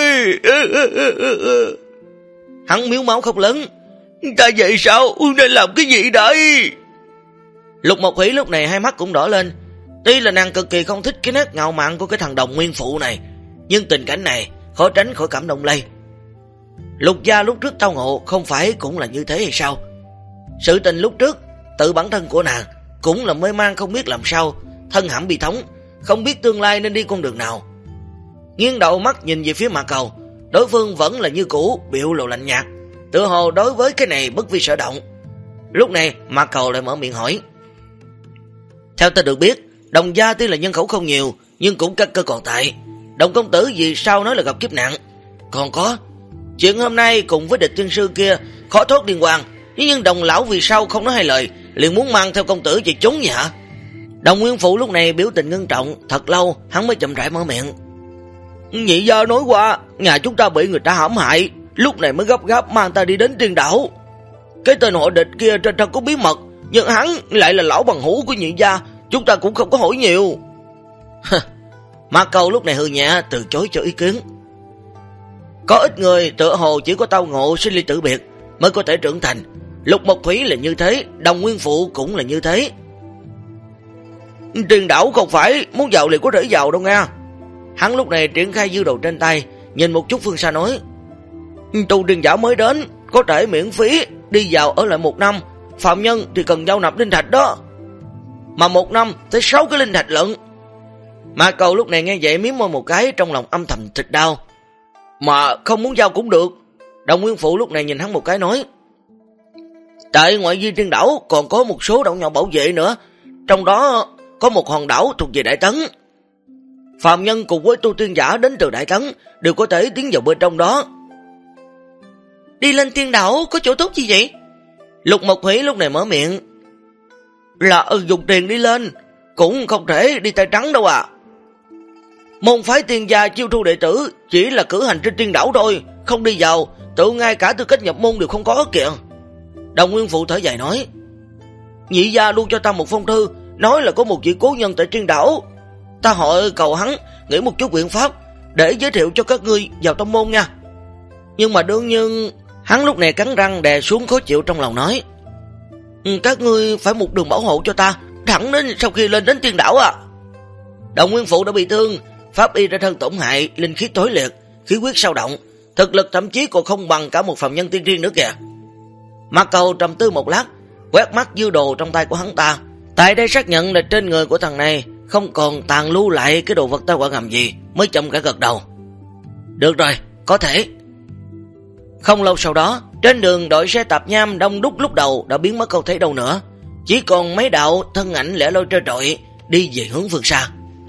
Hắn miếu máu khóc lớn. Ta vậy sao? Nên làm cái gì đây? Lục Mộc Thủy lúc này hai mắt cũng đỏ lên. Tuy là nàng cực kỳ không thích cái nét ngạo mạn của cái thằng Đồng Nguyên Phụ này, nhưng tình cảnh này khó tránh khỏi cảm động lây. Lục gia lúc trước tao ngộ không phải cũng là như thế hay sao? Sự tình lúc trước, tự bản thân của nàng cũng là mê man không biết làm sao, thân hãm bi thống, không biết tương lai nên đi con đường nào. Nghiêng đầu mắt nhìn về phía Mạc Cầu, đối phương vẫn là như cũ, biểu lộ lạnh nhạt, tựa hồ đối với cái này bất vi sở động. Lúc này Mạc Cầu lại mở miệng hỏi, theo ta được biết, Đồng gia tuy là nhân khẩu không nhiều, nhưng cũng căn cơ còn tại. Đồng công tử vì sao nói là gặp kiếp nạn? Còn có chuyện hôm nay cùng với địch tiên sư kia khó thoát liên quan, nhưng Đồng lão vì sao không nói hai lời, liền muốn mang theo công tử chạy trốn vậy hả? Đồng Nguyên Phụ lúc này biểu tình ngưng trọng, thật lâu hắn mới chậm rãi mở miệng. Nhị gia nói qua, nhà chúng ta bị người ta hãm hại, lúc này mới gấp gáp mang ta đi đến Tiên đảo. Cái tên họ địch kia trên thân có bí mật, nhưng hắn lại là lão bằng hữu của nhị gia, chúng ta cũng không có hỏi nhiều. Mạc Cầu lúc này hừ nhẹ từ chối cho ý kiến. Có ít người tựa hồ chỉ có tao ngộ sinh ly tử biệt mới có thể trưởng thành. Lục Mộc Thủy là như thế, Đồng Nguyên Phụ cũng là như thế. Tiên đảo không phải muốn giàu liền có thể giàu đâu nha. Hắn lúc này triển khai dư đồ trên tay, nhìn một chút phương xa nói, tu tiên giả mới đến có thể miễn phí đi vào ở lại 1 năm, phạm nhân thì cần giao nạp linh thạch đó, mà 1 năm tới 6 cái linh thạch lận. Mạc Cầu lúc này nghe vậy miếm môi một cái, trong lòng âm thầm thịt đau. Mà không muốn giao cũng được. Đồng Nguyên Phụ lúc này nhìn hắn một cái nói, tại ngoại vi Tiên đảo còn có một số đảo nhỏ bảo vệ nữa, trong đó có một hòn đảo thuộc về Đại Tấn. Phạm nhân cùng với tu tiên giả đến từ Đại Tấn đều có thể tiến vào bên trong đó. Đi lên Tiên đảo có chỗ tốt gì vậy? Lục Mộc Thủy lúc này mở miệng, là dùng tiền đi lên, cũng không thể đi tay trắng đâu à. Môn phái Tiên gia chiêu thu đệ tử chỉ là cử hành trên Tiên đảo thôi, không đi vào, tự ngay cả tư cách nhập môn đều không có kìa. Đồng Nguyên Phụ thở dài nói, nhị gia luôn cho ta một phong thư, nói là có một vị cố nhân tại Tiên đảo. Ta hỏi cầu hắn nghĩ một chút biện pháp để giới thiệu cho các ngươi vào tông môn nha. Nhưng mà đương nhiên, hắn lúc này cắn răng đè xuống khó chịu trong lòng nói, các ngươi phải một đường bảo hộ cho ta, thẳng đến sau khi lên đến Tiên đảo à. Đồng Nguyên Phụ đã bị thương, pháp y ra thân tổn hại, linh khí tối liệt, khí huyết sao động, thực lực thậm chí còn không bằng cả một phàm nhân tiên riêng nữa kìa. Mạc Cầu trầm tư một lát, quét mắt dư đồ trong tay của hắn ta, tại đây xác nhận là trên người của thằng này không còn tàn lưu lại cái đồ vật tai họa ngầm gì, mới chậm cả gật đầu. Được rồi, có thể. Không lâu sau đó, trên đường đội xe tạp nham đông đúc lúc đầu đã biến mất không thấy đâu nữa, chỉ còn mấy đạo thân ảnh lẻ loi trơ trọi đi về hướng phương xa.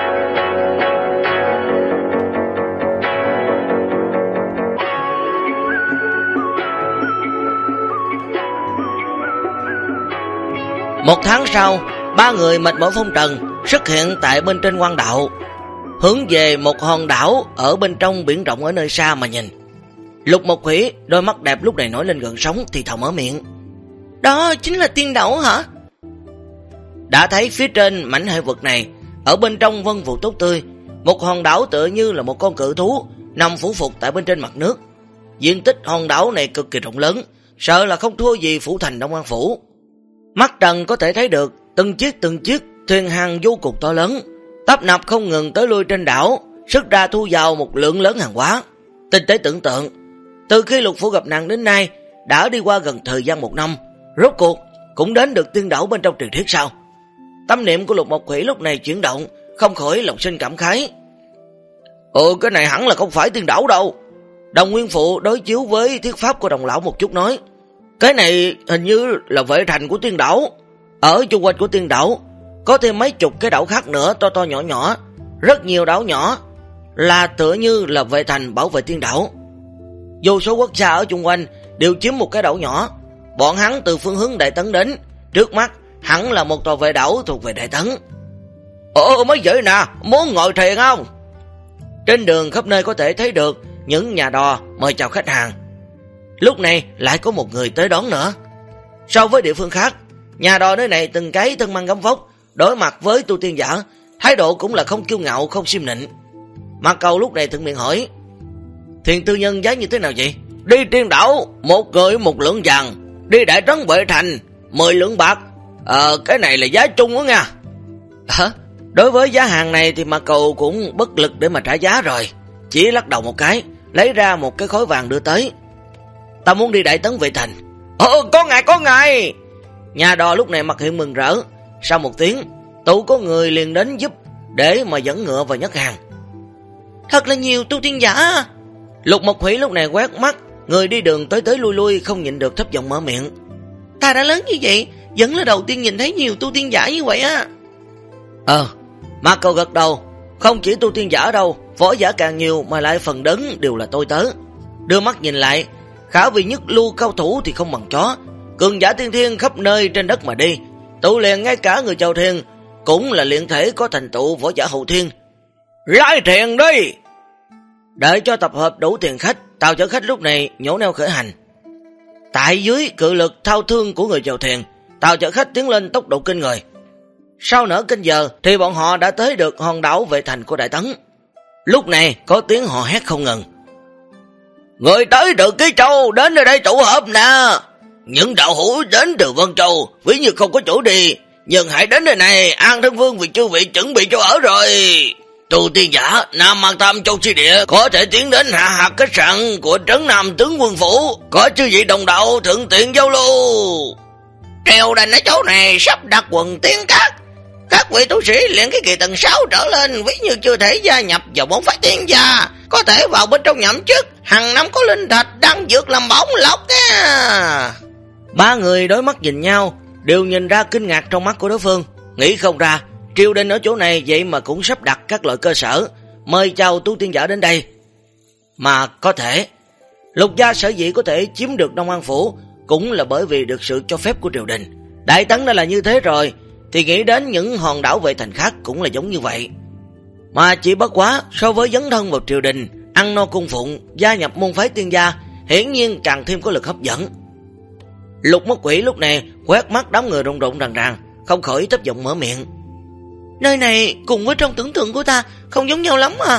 Một tháng sau, 3 người mệt mỏi phong trần xuất hiện tại bên trên quan đạo, hướng về một hòn đảo ở bên trong biển rộng ở nơi xa mà nhìn. Lục Mộc Thủy đôi mắt đẹp lúc này nổi lên gần sóng thì thào mở miệng, đó chính là Tiên đảo hả? Đã thấy phía trên mảnh hải vực này, ở bên trong vân vụ tốt tươi, một hòn đảo tựa như là một con cự thú nằm phủ phục tại bên trên mặt nước. Diện tích hòn đảo này cực kỳ rộng lớn, sợ là không thua gì phủ thành Đông An Phủ. Mắt Trần có thể thấy được từng chiếc thuyền hàng vô cùng to lớn, tấp nập không ngừng tới lui trên đảo, sức ra thu vào một lượng lớn hàng hóa. Tinh tế tưởng tượng, từ khi Lục Phủ gặp nạn đến nay đã đi qua gần thời gian 1 năm, rốt cuộc cũng đến được tiên đảo bên trong truyền thuyết sao? Tâm niệm của Lục Mộc Khủy lúc này chuyển động, không khỏi lòng sinh cảm khái. Cái này hẳn là không phải tiên đảo đâu. Đồng Nguyên Phụ đối chiếu với thuyết pháp của Đồng lão một chút nói, cái này hình như là vệ thành của tiên đảo. Ở chung quanh của tiên đảo có thêm mấy chục cái đảo khác nữa, to to nhỏ nhỏ, rất nhiều đảo nhỏ, là tựa như là vệ thành bảo vệ tiên đảo. Vô số quốc gia ở chung quanh đều chiếm một cái đảo nhỏ. Bọn hắn từ phương hướng Đại Tấn đến, trước mắt hẳn là một tòa vệ đảo thuộc về Đại Tấn. Mấy vị nè, muốn ngồi thuyền không? Trên đường khắp nơi có thể thấy được những nhà đò mời chào khách hàng. Lúc này lại có một người tới đón nữa. So với địa phương khác, nhà đò nơi này từng cái thân mang gấm vóc, đối mặt với tu tiên giả, thái độ cũng là không kiêu ngạo, không xiêm nịnh. Mạc Cầu lúc này thuận miệng hỏi, thuyền tư nhân giá như thế nào vậy? Đi tiên đảo, 1 người 1 lượng vàng, đi Đại Trấn Vệ Thành 10 lượng bạc. Cái này là giá chung đó nha. Đối với giá hàng này thì Mạc Cầu cũng bất lực để mà trả giá rồi, chỉ lắc đầu một cái, lấy ra một cái khối vàng đưa tới. Ta muốn đi Đại Tấn Vệ Thành. Có ngài. Nhà đò lúc này mặt hiện mừng rỡ. Sau một tiếng, tụ có người liền đến giúp để mà dẫn ngựa và nhấc hàng. Thật là nhiều tu tiên giả. Lục Mộc Hủy lúc này quét mắt người đi đường tới lui lui, không nhịn được thấp giọng mở miệng. Ta đã lớn như vậy, vẫn là đầu tiên nhìn thấy nhiều tu tiên giả như vậy á. Mạc Cầu gật đầu. Không chỉ tu tiên giả đâu, võ giả càng nhiều mà lại phần lớn đều là tôi tớ. Đưa mắt nhìn lại, khả vì nhất lưu cao thủ thì không bằng chó, cường giả tiên thiên khắp nơi trên đất mà đi, tụ liền ngay cả người chầu thiên cũng là luyện thể có thành tựu võ giả hậu thiên. Lái thuyền đi! Đợi cho tập hợp đủ tiền khách, tàu chở khách lúc này nhổ neo khởi hành. Tại dưới cự lực thao thương của người chèo thuyền, tàu chở khách tiến lên tốc độ kinh người. Sau nửa canh giờ thì bọn họ đã tới được hòn đảo Vệ Thành của Đại Tấn. Lúc này có tiếng hò hét không ngừng. Người tới từ Ký Châu đến nơi đây tụ họp nè. Những đạo hữu đến từ Vân Châu ví như không có chỗ đi, nhưng hãy đến nơi này, An Thân Vương vì chư vị chuẩn bị chỗ ở rồi. Tu tiên giả Nam Mang Tam Châu chi địa có thể tiến đến hạ hạt khách sạn của Trấn Nam Tướng Quân Phủ, có chư vị đồng đạo thuận tiện giao lưu. Treo đành ở chỗ này sắp đặt quần tiến các vị tu sĩ luyện cái kỳ tầng 6 trở lên, ví như chưa thể gia nhập vào bổn phái tiên gia, có thể vào bên trong nhậm chức, hàng năm có linh thạch đang dược làm bổng lộc á. 3 người đối mắt nhìn nhau, đều nhìn ra kinh ngạc trong mắt của đối phương, nghĩ không ra triều đình ở chỗ này vậy mà cũng sắp đặt các loại cơ sở mời chào tu tiên giả đến đây. Mà có thể Lục gia sở dĩ có thể chiếm được Đông An Phủ cũng là bởi vì được sự cho phép của triều đình. Đại Tấn đã là như thế rồi thì nghĩ đến những hòn đảo Vệ Thành khác cũng là giống như vậy. Mà chỉ bất quá so với dấn thân vào triều đình, ăn no cung phụng, gia nhập môn phái tiên gia, hiển nhiên càng thêm có lực hấp dẫn. Lục Mất Quỷ lúc này quét mắt đám người rụng rụng ràng, không khỏi thấp giọng mở miệng. Nơi này cùng với trong tưởng tượng của ta không giống nhau lắm à?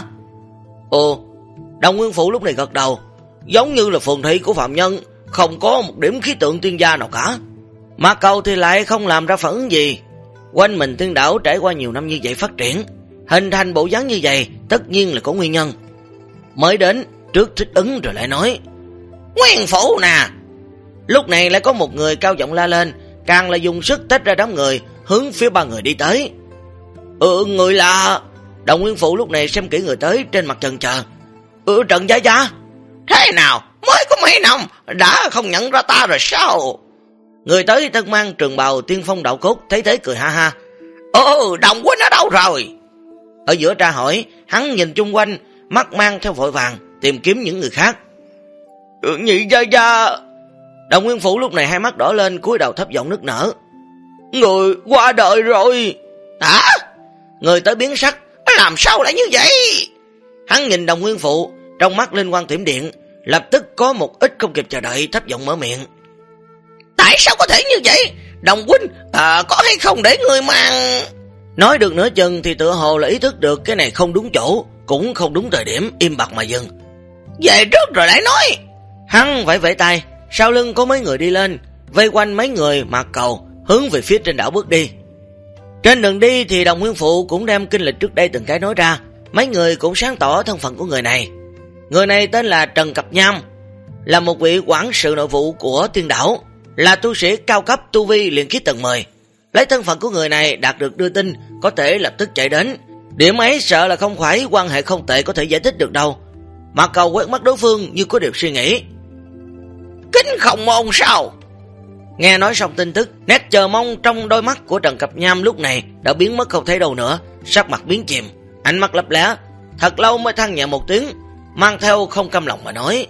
Đồng Nguyên Phụ lúc này gật đầu, giống như là phường thị của phạm nhân, không có một điểm khí tượng tiên gia nào cả. Mạc Cầu thì lại không làm ra phản ứng gì. Quanh mình tiên đảo trải qua nhiều năm như vậy phát triển, hình thành bộ dáng như vậy tất nhiên là có nguyên nhân. Mới đến trước thích ứng rồi lại nói, Nguyên Phụ nè. Lúc này lại có một người cao giọng la lên, càng là dùng sức tách ra đám người, hướng phía 3 người đi tới. Người là... Đồng Nguyên Phụ lúc này xem kỹ người tới, trên mặt chần chờ. Trần Gia Gia. Thế nào, mới có mấy năm đã không nhận ra ta rồi sao? Người tới thân mang trường bào tiên phong đạo cốt, thấy thế cười ha ha. Đồng huynh ở đâu rồi? Ở giữa tra hỏi, hắn nhìn chung quanh, mắt mang theo vội vàng, tìm kiếm những người khác. Nhị Gia Gia. Đồng Nguyên Phụ lúc này hai mắt đỏ lên, cúi đầu thấp giọng nức nở. Người qua đời rồi. Hả? Người tới biến sắc, làm sao lại như vậy? Hắn nhìn Đồng Nguyên Phụ, trong mắt linh quang tiệm điện, lập tức có một ít không kịp chờ đợi, thấp giọng mở miệng. Tại sao có thể như vậy? Đồng huynh có hay không để người mang... Nói được nửa chừng thì tựa hồ là ý thức được cái này không đúng chỗ, cũng không đúng thời điểm, im bặt mà dừng. Về trước rồi lại nói. Hắn vẫy vẫy tay, sau lưng có mấy người đi lên, vây quanh mấy người Mạc Cầu, hướng về phía trên đảo bước đi. Trên đường đi thì Đồng Nguyên Phụ cũng đem kinh lịch trước đây từng cái nói ra, mấy người cũng sáng tỏ thân phận của người này. Người này tên là Trần Cập Nham, là một vị quản sự nội vụ của Tiên Đảo, là tu sĩ cao cấp tu vi luyện khí tầng 10. Lấy thân phận của người này đạt được đưa tin, có thể lập tức chạy đến. Điểm ấy sợ là không phải quan hệ không tệ có thể giải thích được đâu. Mạc Cầu quét mắt đối phương như có điều suy nghĩ. Kính Không Môn sao? Nghe nói xong tin tức, nét chờ mong trong đôi mắt của Trần Cập Nham lúc này đã biến mất không thấy đâu nữa, sắc mặt biến chìm, ánh mắt lấp lé, thật lâu mới than nhẹ một tiếng, mang theo không cam lòng mà nói: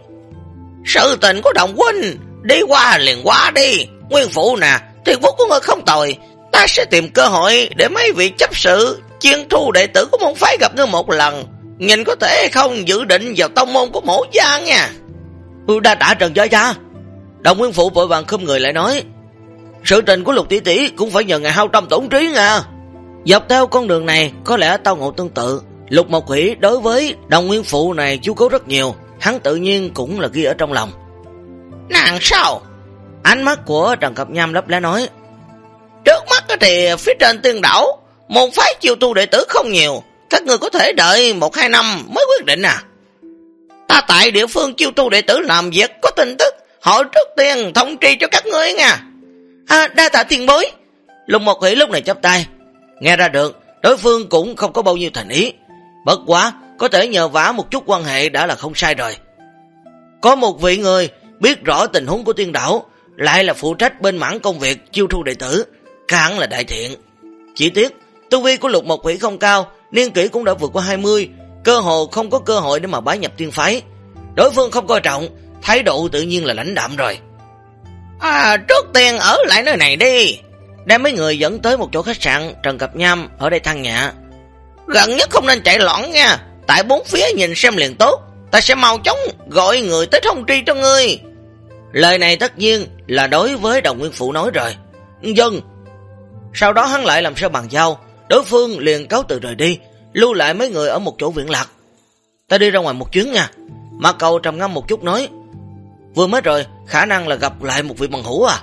sự tình của Đồng huynh, đi qua liền qua đi. Nguyên Phụ nè, tiền phúc của ngươi không tồi, ta sẽ tìm cơ hội để mấy vị chấp sự chuyên thu đệ tử của môn phái gặp ngươi một lần, nhìn có thể không dự định vào tông môn của Mỗ gia nha. Đa tạ Trần gia gia. Đồng Nguyên Phụ vội vàng khum người lại nói: sự tình của Lục tỷ tỷ cũng phải nhờ ngài hao tâm tổn trí nha. Dọc theo con đường này có lẽ tao ngộ tương tự, Lục Mộc Quỷ đối với Đồng Nguyên Phụ này chú cố rất nhiều, hắn tự nhiên cũng là ghi ở trong lòng. Nàng sao? Ánh mắt của Trần Cập Nham lấp lé nói: trước mắt thì phía trên Tiên Đảo môn phái chiêu tu đệ tử không nhiều, các người có thể đợi 1-2 năm mới quyết định à. Ta tại địa phương chiêu tu đệ tử làm việc có tin tức, họ trước tiên thông tri cho các ngươi nha. Đa tạ tiền bối. Lục Mộc Quỷ lúc này chắp tay, nghe ra được đối phương cũng không có bao nhiêu thành ý, bất quá có thể nhờ vả một chút quan hệ đã là không sai rồi. Có một vị người biết rõ tình huống của Tiên Đảo, lại là phụ trách bên mảng công việc chiêu thu đệ tử, hẳn là đại thiện. Chỉ tiếc tu vi của Lục Mộc Quỷ không cao, niên kỷ cũng đã vượt qua 20, cơ hồ không có cơ hội để mà bái nhập tiên phái. Đối phương không coi trọng, thái độ tự nhiên là lãnh đạm rồi. Trước tiên ở lại nơi này đi. Đem mấy người dẫn tới một chỗ khách sạn. Trần Cập Nham ở đây than nhẹ: gần nhất không nên chạy loạn nha, tại bốn phía nhìn xem liền tốt, ta sẽ mau chóng gọi người tới thông tri cho ngươi. Lời này tất nhiên là đối với Đồng Nguyên Phụ nói rồi. Dân. Sau đó hắn lại làm sao bàn giao, đối phương liền cáo từ rời đi, lưu lại mấy người ở một chỗ viễn lạc. Ta đi ra ngoài một chuyến nha. Mạc Cầu trầm ngâm một chút nói: vừa mới rồi khả năng là gặp lại một vị bằng hữu à.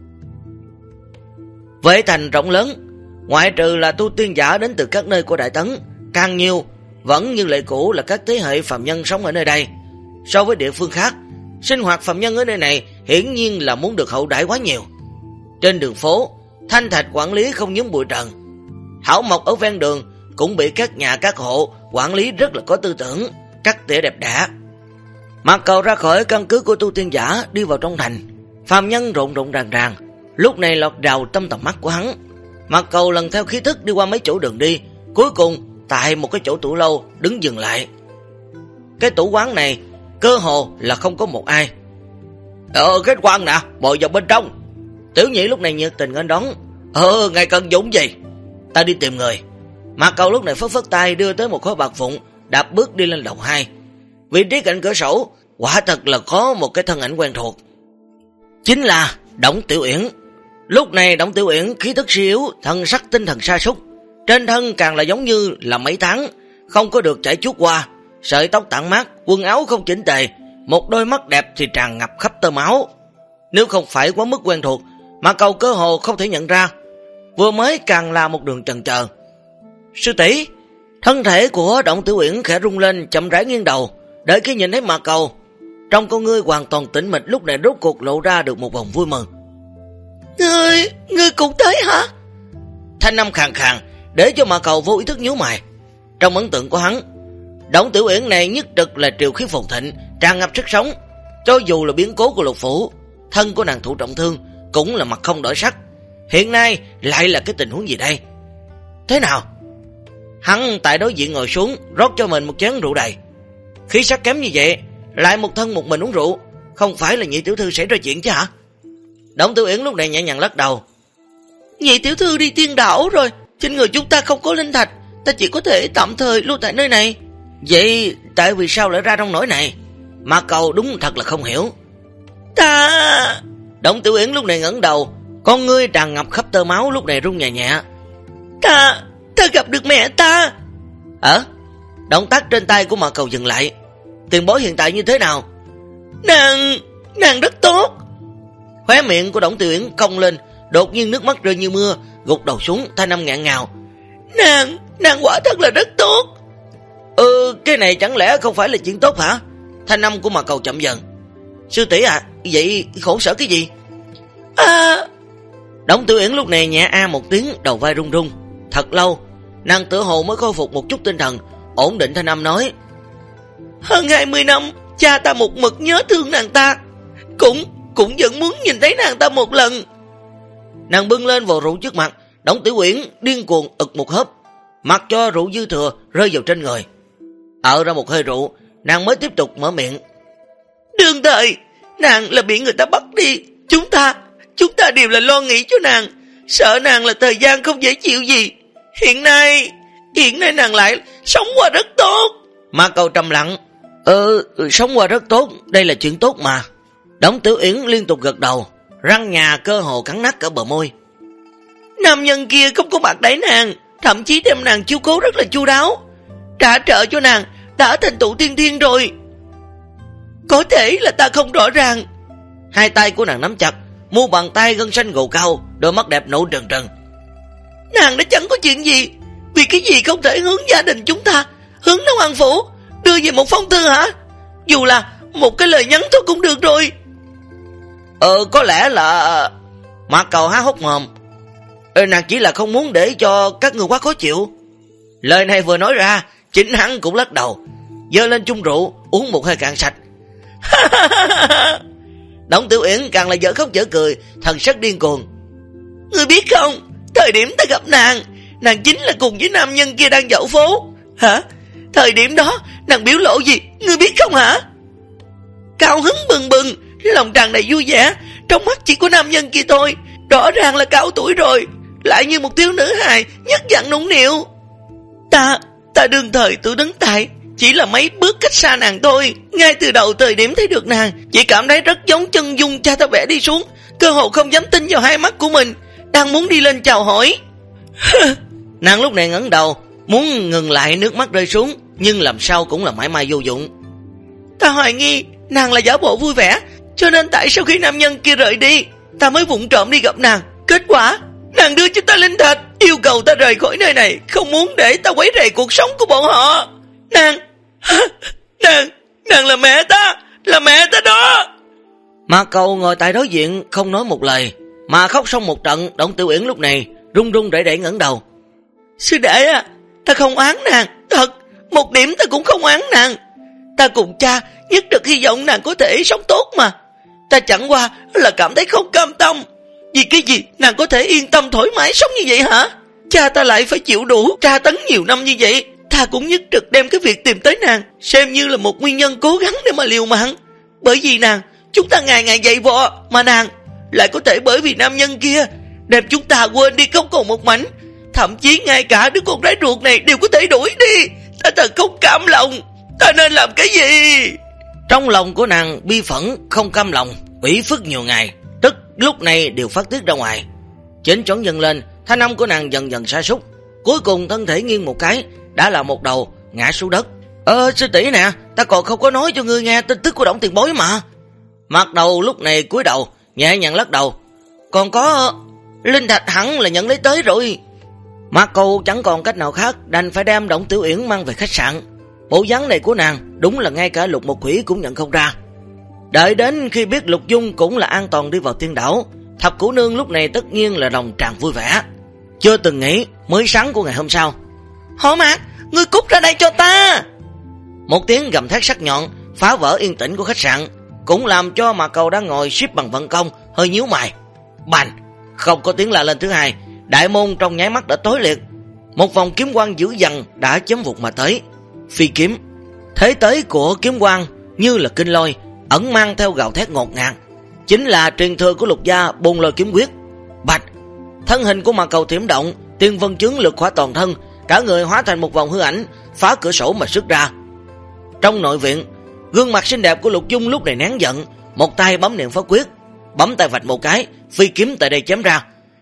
Vệ thành rộng lớn, ngoại trừ là tu tiên giả đến từ các nơi của Đại Tấn, càng nhiều vẫn như lệ cũ là các thế hệ phàm nhân sống ở nơi đây. So với địa phương khác, sinh hoạt phàm nhân ở nơi này hiển nhiên là muốn được hậu đãi quá nhiều. Trên đường phố, thanh thạch quản lý không nhúng bụi trần, hảo mộc ở ven đường cũng bị các nhà các hộ quản lý rất là có tư tưởng, cắt tỉa đẹp đẽ. Mạc Cầu ra khỏi căn cứ của tu tiên giả đi vào trong thành, phàm nhân rộn rộn ràng ràng, lúc này lọt vào tâm tầm mắt của hắn. Mạc Cầu lần theo khí thức đi qua mấy chỗ đường đi, cuối cùng tại một cái chỗ tủ lâu đứng dừng lại. Cái tủ quán này cơ hồ là không có một ai. Khách quan nè, mời vào bên trong. Tiểu Nhị lúc này nhiệt tình nghênh đón. Ngài cần dụng gì? Ta đi tìm người. Mạc Cầu lúc này phất phất tay đưa tới một khối bạc vụn, đạp bước đi lên lầu 2. Vị trí cạnh cửa sổ quả thật là có một cái thân ảnh quen thuộc, chính là Đổng Tiểu Uyển. Lúc này Đổng Tiểu Uyển khí tức suy yếu, thân sắc tinh thần sa sút, trên thân càng là giống như là mấy tháng không có được chải chuốt qua, sợi tóc tản mát, quần áo không chỉnh tề, một đôi mắt đẹp thì tràn ngập khắp tơ máu. Nếu không phải quá mức quen thuộc, mà Cầu cơ hồ không thể nhận ra. Vừa mới càng là một đường chần chờ. Sư tỷ. Thân thể của Đổng Tiểu Uyển khẽ rung lên, chậm rãi nghiêng đầu, đợi khi nhìn thấy Mạc Cầu, trong con ngươi hoàn toàn tĩnh mịch lúc này rốt cuộc lộ ra được một vòng vui mừng. Ngươi cũng tới hả? Thanh âm khàn khàn để cho Mạc Cầu vô ý thức nhíu mày. Trong ấn tượng của hắn, Đổng Tiểu Uyển này nhất trực là triều khí phồn thịnh, tràn ngập sức sống. Cho dù là biến cố của Lục Phủ, thân của nàng thụ trọng thương cũng là mặt không đổi sắc. Hiện nay lại là cái tình huống gì đây? Thế nào? Hắn tại đối diện ngồi xuống, rót cho mình một chén rượu đầy. Khí sắc kém như vậy, lại một thân một mình uống rượu, không phải là Nhị tiểu thư xảy ra chuyện chứ hả? Đổng Tiểu Uyển lúc này nhẹ nhàng lắc đầu. Nhị tiểu thư đi Tiên Đảo rồi, trên người chúng ta không có linh thạch, ta chỉ có thể tạm thời lưu tại nơi này. Vậy tại vì sao lại ra trong nỗi này? Mạc Cầu đúng thật là không hiểu. Ta... Đổng Tiểu Uyển lúc này ngẩng đầu, con ngươi tràn ngập khắp tơ máu lúc này run nhẹ nhẹ. Ta gặp được mẹ ta. Động tác trên tay của Mạc Cầu dừng lại. Tiền bối hiện tại như thế nào? Nàng rất tốt. Khóe miệng của Đổng Tiểu Uyển cong lên, đột nhiên nước mắt rơi như mưa, gục đầu xuống, thanh âm nghẹn ngào. Nàng quả thật là rất tốt. Cái này chẳng lẽ không phải là chuyện tốt hả? Thanh âm của Mạc Cầu chậm dần. Sư tỷ à, vậy khổ sở cái gì? Đổng Tiểu Uyển lúc này nhẹ một tiếng, đầu vai run run. Thật lâu, nàng tựa hồ mới khôi phục một chút tinh thần, ổn định thanh âm nói. Hơn 20 năm, cha ta một mực nhớ thương nàng ta, cũng vẫn muốn nhìn thấy nàng ta một lần. Nàng bưng lên vò rượu trước mặt, Đổng Tiểu Uyển điên cuồng ực một hớp, mặc cho rượu dư thừa rơi vào trên người. Ra một hơi rượu, nàng mới tiếp tục mở miệng. Đương thời, nàng là bị người ta bắt đi, chúng ta đều là lo nghĩ cho nàng, sợ nàng là thời gian không dễ chịu gì. Hiện nay nàng lại sống qua rất tốt. Mạc Cầu trầm lặng. Sống qua rất tốt, đây là chuyện tốt mà. Đổng Tiểu Uyển liên tục gật đầu, răng nhà cơ hồ cắn nát cả bờ môi. Nam nhân kia không có bạc đãi nàng, thậm chí đem nàng chiếu cố rất là chu đáo, trả trợ cho nàng đã thành tựu tiên thiên rồi. Có thể là ta không rõ ràng. Hai tay của nàng nắm chặt, mu bàn tay gân xanh gồ cao, đôi mắt đẹp nụ trần trần. Nàng đã chẳng có chuyện gì, vì cái gì không thể hướng gia đình chúng ta, hướng Đông An Phủ đưa về một phong thư hả? Dù là một cái lời nhắn thôi cũng được rồi. Có lẽ là... Mạc Cầu há hốc mồm. Nàng chỉ là không muốn để cho các người quá khó chịu. Lời này vừa nói ra, chính hắn cũng lắc đầu, giơ lên chung rượu uống một hơi cạn sạch. Đổng Tiểu Uyển càng là dở khóc dở cười, thần sắc điên cuồng. Ngươi biết không, thời điểm ta gặp nàng chính là cùng với nam nhân kia đang dạo phố. Hả? Thời điểm đó nàng biểu lộ gì, ngươi biết không hả? Cao hứng bừng bừng, lòng tràn đầy vui vẻ, trong mắt chỉ có nam nhân kia thôi, rõ ràng là cao tuổi rồi, lại như một thiếu nữ hài nhất dặn nũng nịu. Ta đương thời tự đứng tại chỉ là mấy bước cách xa nàng thôi. Ngay từ đầu thời điểm thấy được nàng, chỉ cảm thấy rất giống chân dung cha ta vẽ đi xuống, cơ hồ không dám tin vào hai mắt của mình, đang muốn đi lên chào hỏi. Nàng lúc này ngẩng đầu, muốn ngừng lại nước mắt rơi xuống, nhưng làm sao cũng là mãi mãi vô dụng. Ta hoài nghi nàng là giả bộ vui vẻ, cho nên tại sau khi nam nhân kia rời đi, ta mới vụng trộm đi gặp nàng. Kết quả nàng đưa cho ta linh thạch, yêu cầu ta rời khỏi nơi này, không muốn để ta quấy rầy cuộc sống của bọn họ. Nàng là mẹ ta đó. Mạc Cầu ngồi tại đối diện không nói một lời, mà khóc xong một trận. Đổng Tiểu Uyển lúc này run run rẩy rẩy ngẩng đầu. Sư đệ à, ta không oán nàng, thật, một điểm ta cũng không oán nàng. Ta cùng cha nhất trực hy vọng nàng có thể sống tốt mà. Ta chẳng qua là cảm thấy không cam tâm. Vì cái gì nàng có thể yên tâm thoải mái sống như vậy hả? Cha ta lại phải chịu đủ tra tấn nhiều năm như vậy. Ta cũng nhất trực đem cái việc tìm tới nàng xem như là một nguyên nhân cố gắng để mà liều mạng. Bởi vì nàng, chúng ta ngày ngày dạy vò, mà nàng lại có thể bởi vì nam nhân kia đem chúng ta quên đi không còn một mảnh. Thậm chí ngay cả đứa con gái ruột này đều có thể đuổi đi. Ta thật không cam lòng. Ta nên làm cái gì? Trong lòng của nàng bi phẫn, không cam lòng, ủy phức nhiều ngày, tức lúc này đều phát tiết ra ngoài. Chỉnh choáng dần lên, thanh âm của nàng dần dần sa sút, cuối cùng thân thể nghiêng một cái, đã là một đầu ngã xuống đất. Sư tỷ nè, ta còn không có nói cho ngươi nghe tin tức của Đổng tiền bối mà. Mặt đầu lúc này cúi đầu, nhẹ nhàng lắc đầu. Còn có linh thạch hẳn là nhận lấy tới rồi. Mạc Cầu chẳng còn cách nào khác, đành phải đem Đổng Tiểu Uyển mang về khách sạn. Bộ dáng này của nàng đúng là ngay cả Lục Một Quỷ cũng nhận không ra. Đợi đến khi biết Lục Dung cũng là an toàn đi vào Tiên Đảo, Thập Cửu Nương lúc này tất nhiên là lòng tràn vui vẻ. Chưa từng nghĩ mới sáng của ngày hôm sau. Hổ Mạc, ngươi cút ra đây cho ta. Một tiếng gầm thét sắc nhọn phá vỡ yên tĩnh của khách sạn, cũng làm cho Mạc Cầu đang ngồi xếp bằng vận công hơi nhíu mày. Bành, không có tiếng la lên thứ hai, đại môn trong nháy mắt đã tối liệt. Một vòng kiếm quang dữ dằn đã chém vụt mà tới. Phi kiếm, thế tới của kiếm quang như là kinh lôi, ẩn mang theo gào thét ngột ngạt, chính là truyền thừa của Lục gia Bôn Lôi kiếm quyết. Bạch, thân hình của Mạc Cầu thiểm động, tiên vân chướng lực khỏa toàn thân, cả người hóa thành một vòng hư ảnh, phá cửa sổ mà xuất ra. Trong nội viện, gương mặt xinh đẹp của Lục Dung lúc này nén giận, một tay bấm niệm pháp quyết, bấm tay vạch một cái, phi kiếm tại đây chém ra.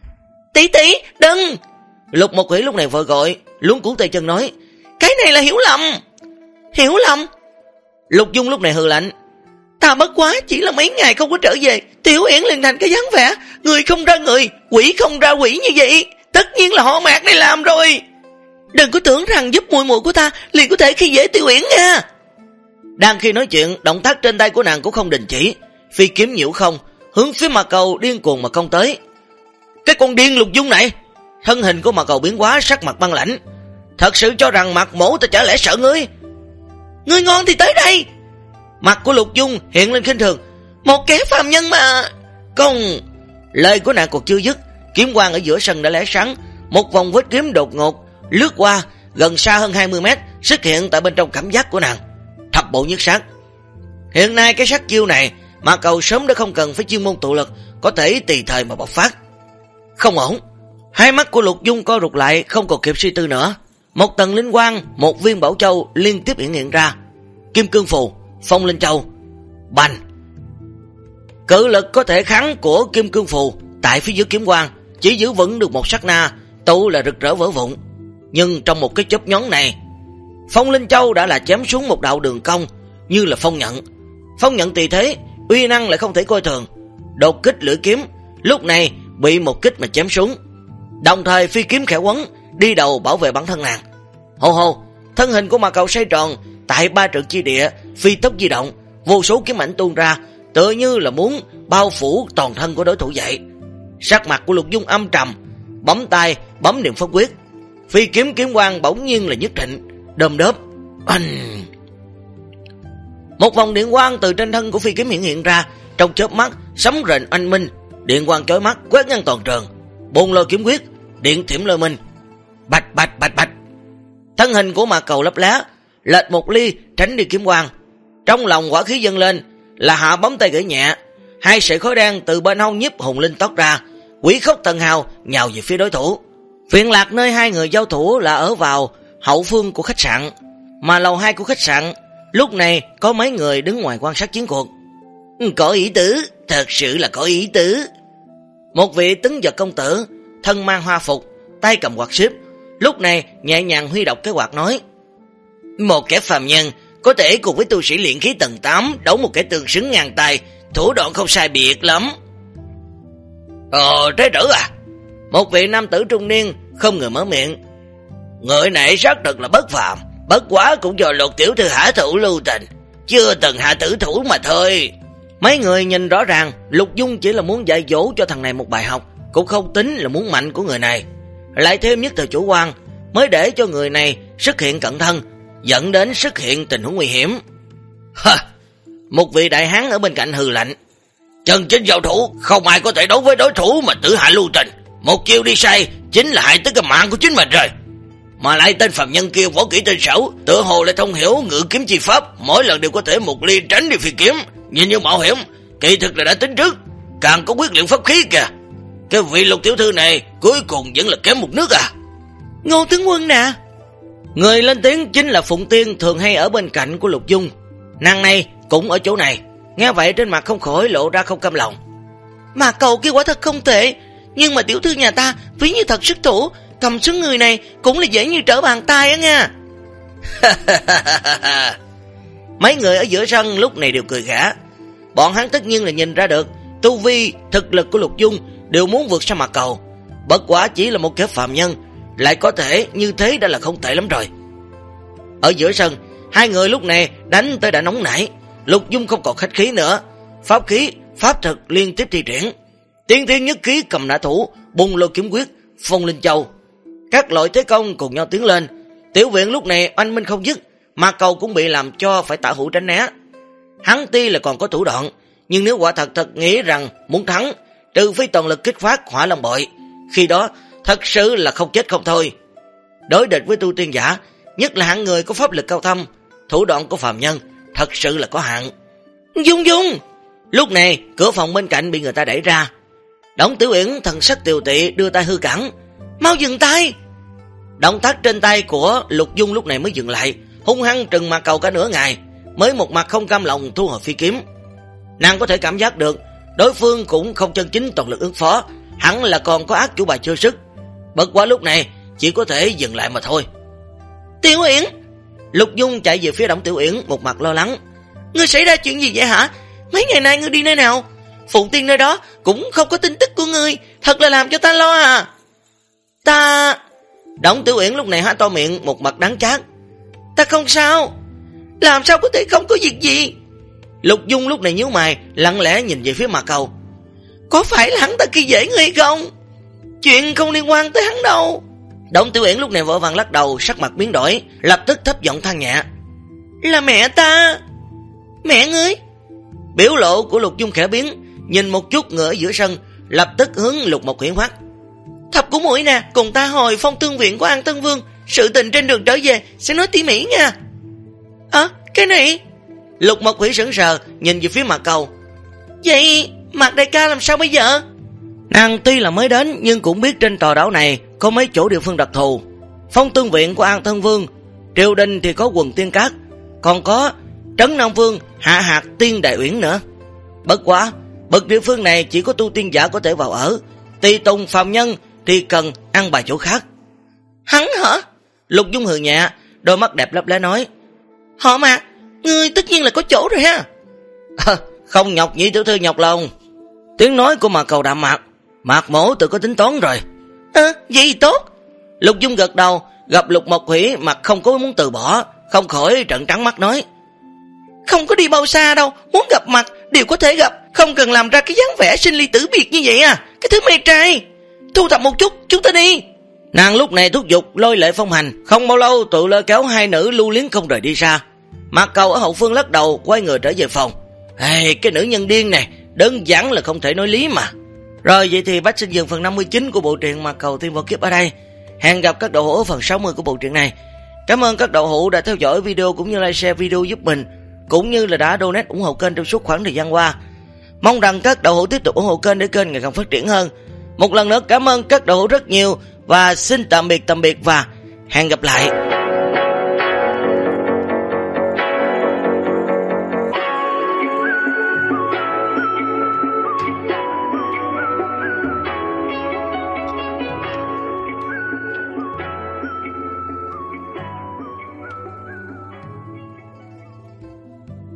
Tỷ tỷ, đừng! Lục Một Quỷ lúc này vội gọi, luống cuốn tay chân nói, cái này là hiểu lầm. Hiểu lầm? Lục Dung lúc này hừ lạnh, Ta bất quá chỉ là mấy ngày không có trở về, Tiểu Uyển liền thành cái dáng vẻ người không ra người, quỷ không ra quỷ như vậy. Tất nhiên là họ Mạc này làm rồi. Đừng có tưởng rằng giúp muội muội của ta liền có thể khi dễ Tiểu Uyển nha. Đang khi nói chuyện, động tác trên tay của nàng cũng không đình chỉ, phi kiếm nhiễu không, hướng phía Mạc Cầu điên cuồng mà công tới. Cái con điên Lục Dung này! Thân hình của Mạc Cầu biến hóa, sắc mặt băng lãnh. Thật sự cho rằng Mạc mỗ ta chả lẽ sợ ngươi? Ngươi ngon thì tới đây! Mặt của Lục Dung hiện lên khinh thường. Một kẻ phàm nhân mà... Công... Lời của nàng còn chưa dứt, kiếm quang ở giữa sân đã lóe sáng, một vòng vết kiếm đột ngột lướt qua gần xa hơn 20 mét, xuất hiện tại bên trong cảm giác của nàng. Thập bộ nhất sát. Hiện nay cái sát chiêu này Mạc Cầu sớm đã không cần phải chuyên môn tụ lực, có thể tùy thời mà bộc phát. Không ổn. Hai mắt của Lục Dung co rụt lại, không còn kịp suy tư nữa. Một tầng linh quang, một viên bảo châu liên tiếp hiện ra. Kim cương phù, phong linh châu, bành. Cự lực có thể kháng của kim cương phù tại phía dưới kiếm quang chỉ giữ vững được một sát na, tụ là rực rỡ vỡ vụn. Nhưng trong một cái chớp nhoáng này, phong linh châu đã là chém xuống một đạo đường cong như là phong nhận. Phong nhận tùy thế, uy năng lại không thể coi thường. Đột kích lưỡi kiếm lúc này bị một kích mà chém xuống, đồng thời phi kiếm khẽ quấn đi đầu bảo vệ bản thân nàng. Hô hô, thân hình của Mạc Cầu xoay tròn tại 3 trượng chi địa, phi tốc di động, vô số kiếm ảnh tuôn ra, tựa như là muốn bao phủ toàn thân của đối thủ vậy. Sắc mặt của Lục Dung âm trầm, bấm tay bấm niệm pháp quyết, phi kiếm kiếm quang bỗng nhiên là nhất thịnh, đơm đớp. Một vòng điện quang từ trên thân của phi kiếm hiện ra, trong chớp mắt sấm rền oanh minh, điện quang chói mắt quét ngang toàn trường. Bồn lôi kiếm quyết, điện thiểm lôi minh, bạch bạch bạch bạch. Thân hình của Mạc Cầu lấp lá, lệch một ly tránh đi kiếm quang. Trong lòng hỏa khí dâng lên, là hạ bấm tay gửi nhẹ, hai sợi khói đen từ bên hông nhiếp hùng linh toát ra, quỷ khốc thần hào nhào về phía đối thủ. Phiền lạc nơi hai người giao thủ là ở vào hậu phương của khách sạn, mà lầu 2 của khách sạn lúc này có mấy người đứng ngoài quan sát chiến cuộc. Có ý tứ, thật sự là có ý tứ. Một vị tấn giật công tử, thân mang hoa phục, tay cầm quạt xếp, lúc này nhẹ nhàng huy động cái quạt nói: một kẻ phàm nhân có thể cùng với tu sĩ luyện khí tầng 8 đấu một kẻ tương xứng ngang tay, thủ đoạn không sai biệt lắm. Trái tử à? Một vị nam tử trung niên không người mở miệng. Người này xác thực là bất phàm, bất quá cũng do Lục tiểu thư hạ thủ lưu tình, chưa từng hạ tử thủ mà thôi. Mấy người nhìn rõ ràng Lục Dung chỉ là muốn dạy dỗ cho thằng này một bài học, cũng không tính là muốn mạnh của người này, lại thêm nhất thời chủ quan mới để cho người này xuất hiện cận thân, dẫn đến xuất hiện tình huống nguy hiểm. Một vị đại hán ở bên cạnh hừ lạnh. Chân chính giao thủ không ai có thể đấu với đối thủ mà tự hạ lưu tình, một chiêu đi sai chính là hại tới cái mạng của chính mình rồi. Mà lại tên phàm nhân kia võ kỹ tinh xảo, tựa hồ lại thông hiểu ngự kiếm chi pháp, mỗi lần đều có thể một ly tránh đi phi kiếm, nhìn như mạo hiểm, kỳ thực là đã tính trước, càng có quyết luyện pháp khí kìa. Cái vị Lục tiểu thư này cuối cùng vẫn là kém một nước à? Ngô tướng quân nè. Người lên tiếng chính là Phụng Tiên, thường hay ở bên cạnh của Lục Dung. Nàng này cũng ở chỗ này, nghe vậy trên mặt không khỏi lộ ra không cam lòng. Mà cậu kia quả thật không tệ, nhưng mà tiểu thư nhà ta ví như thật sức thủ, cầm xuống người này cũng là dễ như trở bàn tay á nha. Mấy người ở giữa sân lúc này đều cười gã. Bọn hắn tất nhiên là nhìn ra được tu vi, thực lực của Lục Dung đều muốn vượt sang Mạc Cầu. Bất quá chỉ là một kẻ phàm nhân, lại có thể như thế đã là không tệ lắm rồi. Ở giữa sân, hai người lúc này đánh tới đã nóng nảy. Lục Dung không còn khách khí nữa, pháp khí, pháp thực liên tiếp thi triển. Tiên thiên nhất khí cầm nã thủ, bùng lôi kiếm quyết, phong linh châu, các loại thế công cùng nhau tiến lên. Tiểu viện lúc này oanh minh không dứt, Mạc Cầu cũng bị làm cho phải tả hữu tránh né. Hắn tuy là còn có thủ đoạn, nhưng nếu quả thật nghĩ rằng muốn thắng, trừ phi toàn lực kích phát hỏa long bội, khi đó thật sự là không chết không thôi. Đối địch với tu tiên giả, nhất là hạng người có pháp lực cao thâm, thủ đoạn của phàm nhân thật sự là có hạn. Dung Dung! Lúc này cửa phòng bên cạnh bị người ta đẩy ra. Đổng Tiểu Uyển thần sắc tiều tụy đưa tay hư cản. Mau dừng tay! Động tác trên tay của Lục Dung lúc này mới dừng lại, hung hăng trừng Mạc Cầu cả nửa ngày, mới một mặt không cam lòng thu hồi phi kiếm. Nàng có thể cảm giác được đối phương cũng không chân chính toàn lực ứng phó, hẳn là còn có ác chủ bài chưa sức. Bất quá lúc này chỉ có thể dừng lại mà thôi. Tiểu Uyển! Lục Dung chạy về phía Đổng Tiểu Uyển, một mặt lo lắng. Ngươi xảy ra chuyện gì vậy hả? Mấy ngày nay ngươi đi nơi nào? Phụng Tiên nơi đó cũng không có tin tức của ngươi, thật là làm cho ta lo à. Ta... Đổng Tiểu Uyển lúc này há to miệng, một mặt đắng chát. Ta không sao. Làm sao có thể không có việc gì? Lục Dung lúc này nhíu mày, lặng lẽ nhìn về phía Mạc Cầu. Có phải là hắn ta khi dễ ngươi không? Chuyện không liên quan tới hắn đâu. Đổng Tiểu Uyển lúc này vội vàng lắc đầu, sắc mặt biến đổi, lập tức thấp giọng than nhẹ. Là mẹ ta. Mẹ ngươi? Biểu lộ của Lục Dung khẽ biến, nhìn một chút ngựa giữa sân, lập tức hướng Lục Mộc Huyễn quát. Thập của muội nè, cùng ta hồi Phong Tương Viện của An Tân Vương, sự tình trên đường trở về sẽ nói tỉ mỉ nha. Cái này? Lục Mộc Huyễn sững sờ, nhìn về phía Mạc Cầu. Vậy Mạc đại ca làm sao bây giờ? Nàng tuy là mới đến, nhưng cũng biết trên tòa đảo này có mấy chỗ địa phương đặc thù. Phong Tương Viện của An Tân Vương, triều đình thì có Quần Tiên Các, còn có Trấn Nam Vương Hạ Hạt Tiên Đại Uyển nữa. Bất quá bậc địa phương này chỉ có tu tiên giả có thể vào ở, tùy tùng phàm nhân thì cần ăn bài chỗ khác. Hắn hả? Lục Dung hừ nhẹ, đôi mắt đẹp lấp lé nói. Họ mà, ngươi tất nhiên là có chỗ rồi ha. Không nhọc nhị tiểu thư nhọc lòng. Tiếng nói của Mạc Cầu đạm mạc. Mạc mổ tự có tính toán rồi. Vậy tốt. Lục Dung gật đầu, gặp Lục Mộc Hủy mặt không có muốn từ bỏ, không khỏi trợn trắng mắt nói. Không có đi bao xa đâu, muốn gặp mặt đều có thể gặp, không cần làm ra cái dáng vẻ sinh ly tử biệt như vậy à. Cái thứ mê trai. Thu thập một chút, chúng ta đi. Nàng lúc này thúc giục lôi Lệ Phong Hành, không bao lâu tự lôi kéo hai nữ lưu luyến không rời đi xa. Mạc Cầu ở hậu phương lắc đầu, quay người trở về phòng. Cái nữ nhân điên này đơn giản là không thể nói lý mà. Rồi vậy thì Bách Sinh dừng phần 59 của bộ truyện Mạc Cầu Tiên Vô Kiếp ở đây. Hẹn gặp các đầu hữu ở phần 60 của bộ truyện này. Cảm ơn các đầu hữu đã theo dõi video cũng như like share video giúp mình, cũng như là đã donate ủng hộ kênh trong suốt khoảng thời gian qua. Mong rằng các đầu hữu tiếp tục ủng hộ kênh để kênh ngày càng phát triển hơn. Một lần nữa cảm ơn các đầu hữu rất nhiều và xin tạm biệt và hẹn gặp lại.